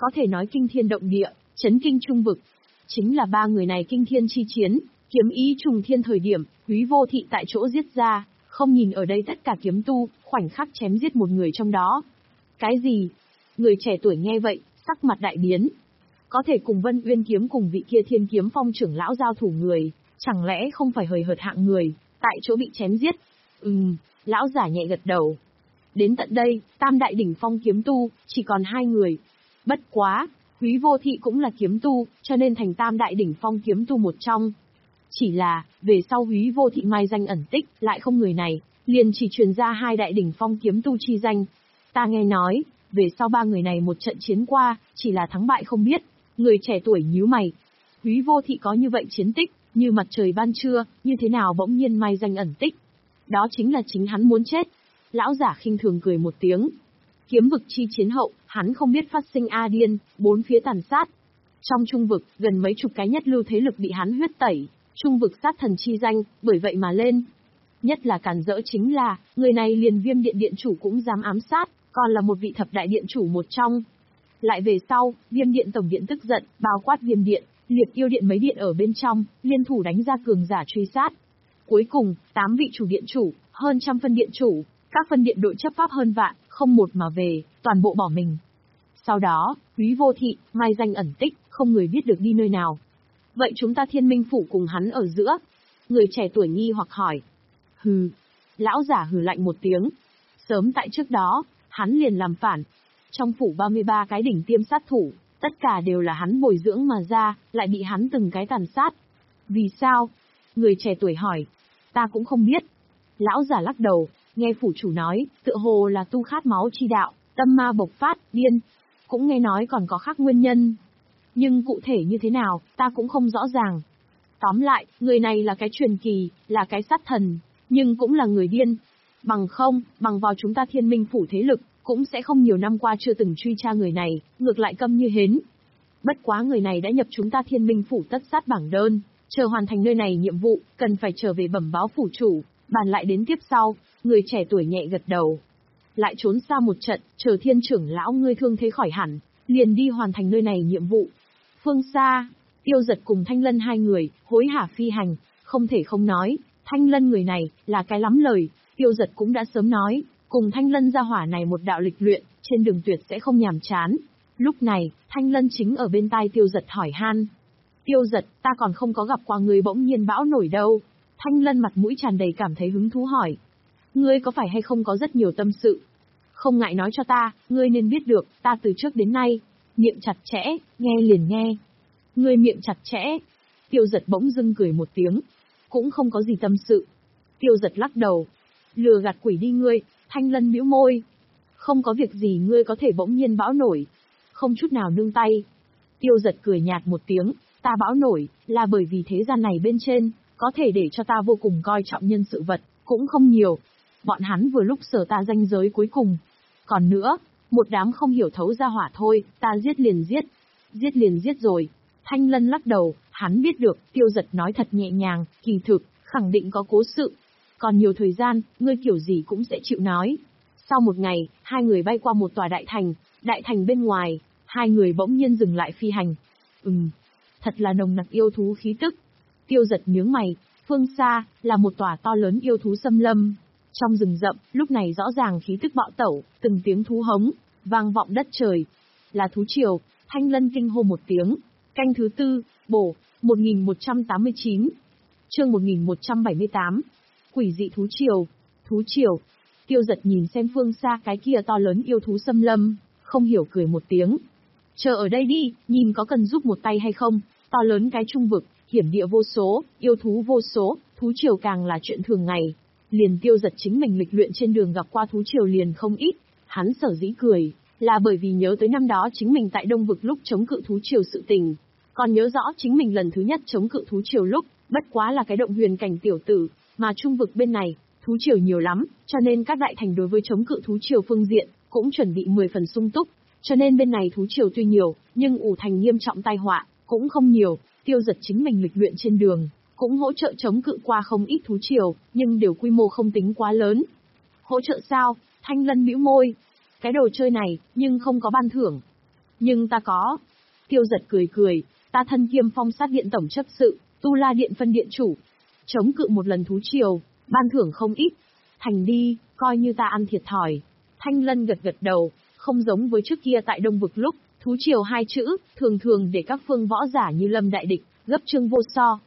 có thể nói kinh thiên động địa, chấn kinh trung vực. Chính là ba người này kinh thiên chi chiến, kiếm ý trùng thiên thời điểm, Húy Vô Thị tại chỗ giết ra, không nhìn ở đây tất cả kiếm tu, khoảnh khắc chém giết một người trong đó. Cái gì? Người trẻ tuổi nghe vậy, sắc mặt đại biến. Có thể cùng Vân Uyên kiếm cùng vị kia Thiên Kiếm Phong trưởng lão giao thủ người, chẳng lẽ không phải hời hợt hạng người, tại chỗ bị chém giết? Ừm, lão giả nhẹ gật đầu. Đến tận đây, tam đại đỉnh phong kiếm tu, chỉ còn hai người. Bất quá, Húy Vô Thị cũng là kiếm tu, cho nên thành tam đại đỉnh phong kiếm tu một trong. Chỉ là, về sau Húy Vô Thị mai danh ẩn tích, lại không người này, liền chỉ truyền ra hai đại đỉnh phong kiếm tu chi danh. Ta nghe nói, về sau ba người này một trận chiến qua, chỉ là thắng bại không biết. Người trẻ tuổi nhíu mày. Húy Vô Thị có như vậy chiến tích, như mặt trời ban trưa, như thế nào bỗng nhiên mai danh ẩn tích? Đó chính là chính hắn muốn chết. Lão giả khinh thường cười một tiếng. Kiếm vực chi chiến hậu, hắn không biết phát sinh A điên, bốn phía tàn sát. Trong trung vực, gần mấy chục cái nhất lưu thế lực bị hắn huyết tẩy, trung vực sát thần chi danh, bởi vậy mà lên. Nhất là cản rỡ chính là, người này liền Viêm Điện điện chủ cũng dám ám sát, còn là một vị thập đại điện chủ một trong. Lại về sau, Viêm Điện tổng điện tức giận, bao quát Viêm Điện, Liệt Yêu Điện mấy điện ở bên trong, liên thủ đánh ra cường giả truy sát. Cuối cùng, tám vị chủ điện chủ, hơn trăm phân điện chủ, các phân điện đội chấp pháp hơn vạn, không một mà về, toàn bộ bỏ mình. Sau đó, Húy Vô Thị, mai danh ẩn tích, không người biết được đi nơi nào. Vậy chúng ta Thiên Minh Phủ cùng hắn ở giữa? Người trẻ tuổi nghi hoặc hỏi. Hừ. Lão giả hừ lạnh một tiếng. Sớm tại trước đó, hắn liền làm phản. Trong phủ ba mươi ba cái đỉnh tiêm sát thủ, tất cả đều là hắn bồi dưỡng mà ra, lại bị hắn từng cái tàn sát. Vì sao? Người trẻ tuổi hỏi. Ta cũng không biết. Lão giả lắc đầu, nghe phủ chủ nói, tựa hồ là tu khát máu chi đạo, tâm ma bộc phát, điên. Cũng nghe nói còn có khác nguyên nhân. Nhưng cụ thể như thế nào, ta cũng không rõ ràng. Tóm lại, người này là cái truyền kỳ, là cái sát thần, nhưng cũng là người điên. Bằng không, bằng vào chúng ta Thiên Minh Phủ thế lực, cũng sẽ không nhiều năm qua chưa từng truy tra người này, ngược lại câm như hến. Bất quá người này đã nhập chúng ta Thiên Minh Phủ tất sát bảng đơn, chờ hoàn thành nơi này nhiệm vụ, cần phải trở về bẩm báo phủ chủ, bàn lại đến tiếp sau. Người trẻ tuổi nhẹ gật đầu. Lại trốn xa một trận, chờ Thiên trưởng lão ngươi thương thế khỏi hẳn, liền đi hoàn thành nơi này nhiệm vụ. Phương xa, Tiêu Giật cùng Thanh Lân hai người, hối hả phi hành, không thể không nói, Thanh Lân người này, là cái lắm lời, Tiêu Giật cũng đã sớm nói, cùng Thanh Lân gia hỏa này một đạo lịch luyện, trên đường tuyệt sẽ không nhàm chán. Lúc này, Thanh Lân chính ở bên tai Tiêu Giật hỏi han. Tiêu Giật, ta còn không có gặp qua người bỗng nhiên bão nổi đâu. Thanh Lân mặt mũi tràn đầy cảm thấy hứng thú hỏi. Ngươi có phải hay không có rất nhiều tâm sự? Không ngại nói cho ta, ngươi nên biết được, ta từ trước đến nay, miệng chặt chẽ, nghe liền nghe. Ngươi miệng chặt chẽ. Tiêu Giật bỗng dưng cười một tiếng. Cũng không có gì tâm sự. Tiêu Giật lắc đầu. Lừa gạt quỷ đi ngươi. Thanh Lân bĩu môi. Không có việc gì ngươi có thể bỗng nhiên bão nổi. Không chút nào nương tay. Tiêu Giật cười nhạt một tiếng. Ta bão nổi, là bởi vì thế gian này bên trên, có thể để cho ta vô cùng coi trọng nhân sự vật, cũng không nhiều. Bọn hắn vừa lúc sở ta ranh giới cuối cùng. Còn nữa, một đám không hiểu thấu ra hỏa thôi, ta giết liền giết. Giết liền giết rồi. Thanh Lân lắc đầu, hắn biết được, Tiêu Giật nói thật nhẹ nhàng, kỳ thực, khẳng định có cố sự. Còn nhiều thời gian, ngươi kiểu gì cũng sẽ chịu nói. Sau một ngày, hai người bay qua một tòa đại thành, đại thành bên ngoài, hai người bỗng nhiên dừng lại phi hành. Ừm, thật là nồng nặc yêu thú khí tức. Tiêu Giật nhướng mày, phương xa, là một tòa to lớn yêu thú xâm lâm. Trong rừng rậm, lúc này rõ ràng khí tức bạo tẩu, từng tiếng thú hống, vang vọng đất trời. Là thú triều. Thanh Lân kinh hô một tiếng. Canh thứ tư, bổ, một nghìn một trăm tám mươi chín. Chương một nghìn một trăm bảy mươi tám. Quỷ dị thú triều. Thú triều. Tiêu Giật nhìn xem phương xa cái kia to lớn yêu thú xâm lâm, không hiểu cười một tiếng. Chờ ở đây đi, nhìn có cần giúp một tay hay không? To lớn cái trung vực, hiểm địa vô số, yêu thú vô số, thú triều càng là chuyện thường ngày. Liền Tiêu Giật chính mình lịch luyện trên đường gặp qua thú triều liền không ít. Hắn sở dĩ cười, là bởi vì nhớ tới năm đó chính mình tại Đông Vực lúc chống cự thú triều sự tình. Còn nhớ rõ chính mình lần thứ nhất chống cự thú triều lúc, bất quá là cái động huyền cảnh tiểu tử, mà trung vực bên này, thú triều nhiều lắm, cho nên các đại thành đối với chống cự thú triều phương diện, cũng chuẩn bị mười phần sung túc. Cho nên bên này thú triều tuy nhiều, nhưng ủ thành nghiêm trọng tai họa, cũng không nhiều. Tiêu Giật chính mình lịch luyện trên đường, cũng hỗ trợ chống cự qua không ít thú triều, nhưng đều quy mô không tính quá lớn. Hỗ trợ sao? Thanh Lân bĩu môi. Cái đồ chơi này, nhưng không có ban thưởng. Nhưng ta có. Tiêu Giật cười cười, ta thân kiêm Phong Sát Điện tổng chấp sự, Tu La Điện phân điện chủ. Chống cự một lần thú triều, ban thưởng không ít. Thành đi, coi như ta ăn thiệt thòi. Thanh Lân gật gật đầu, không giống với trước kia tại Đông Vực lúc, thú triều hai chữ, thường thường để các phương võ giả như Lâm Đại Địch, gấp trương vô so.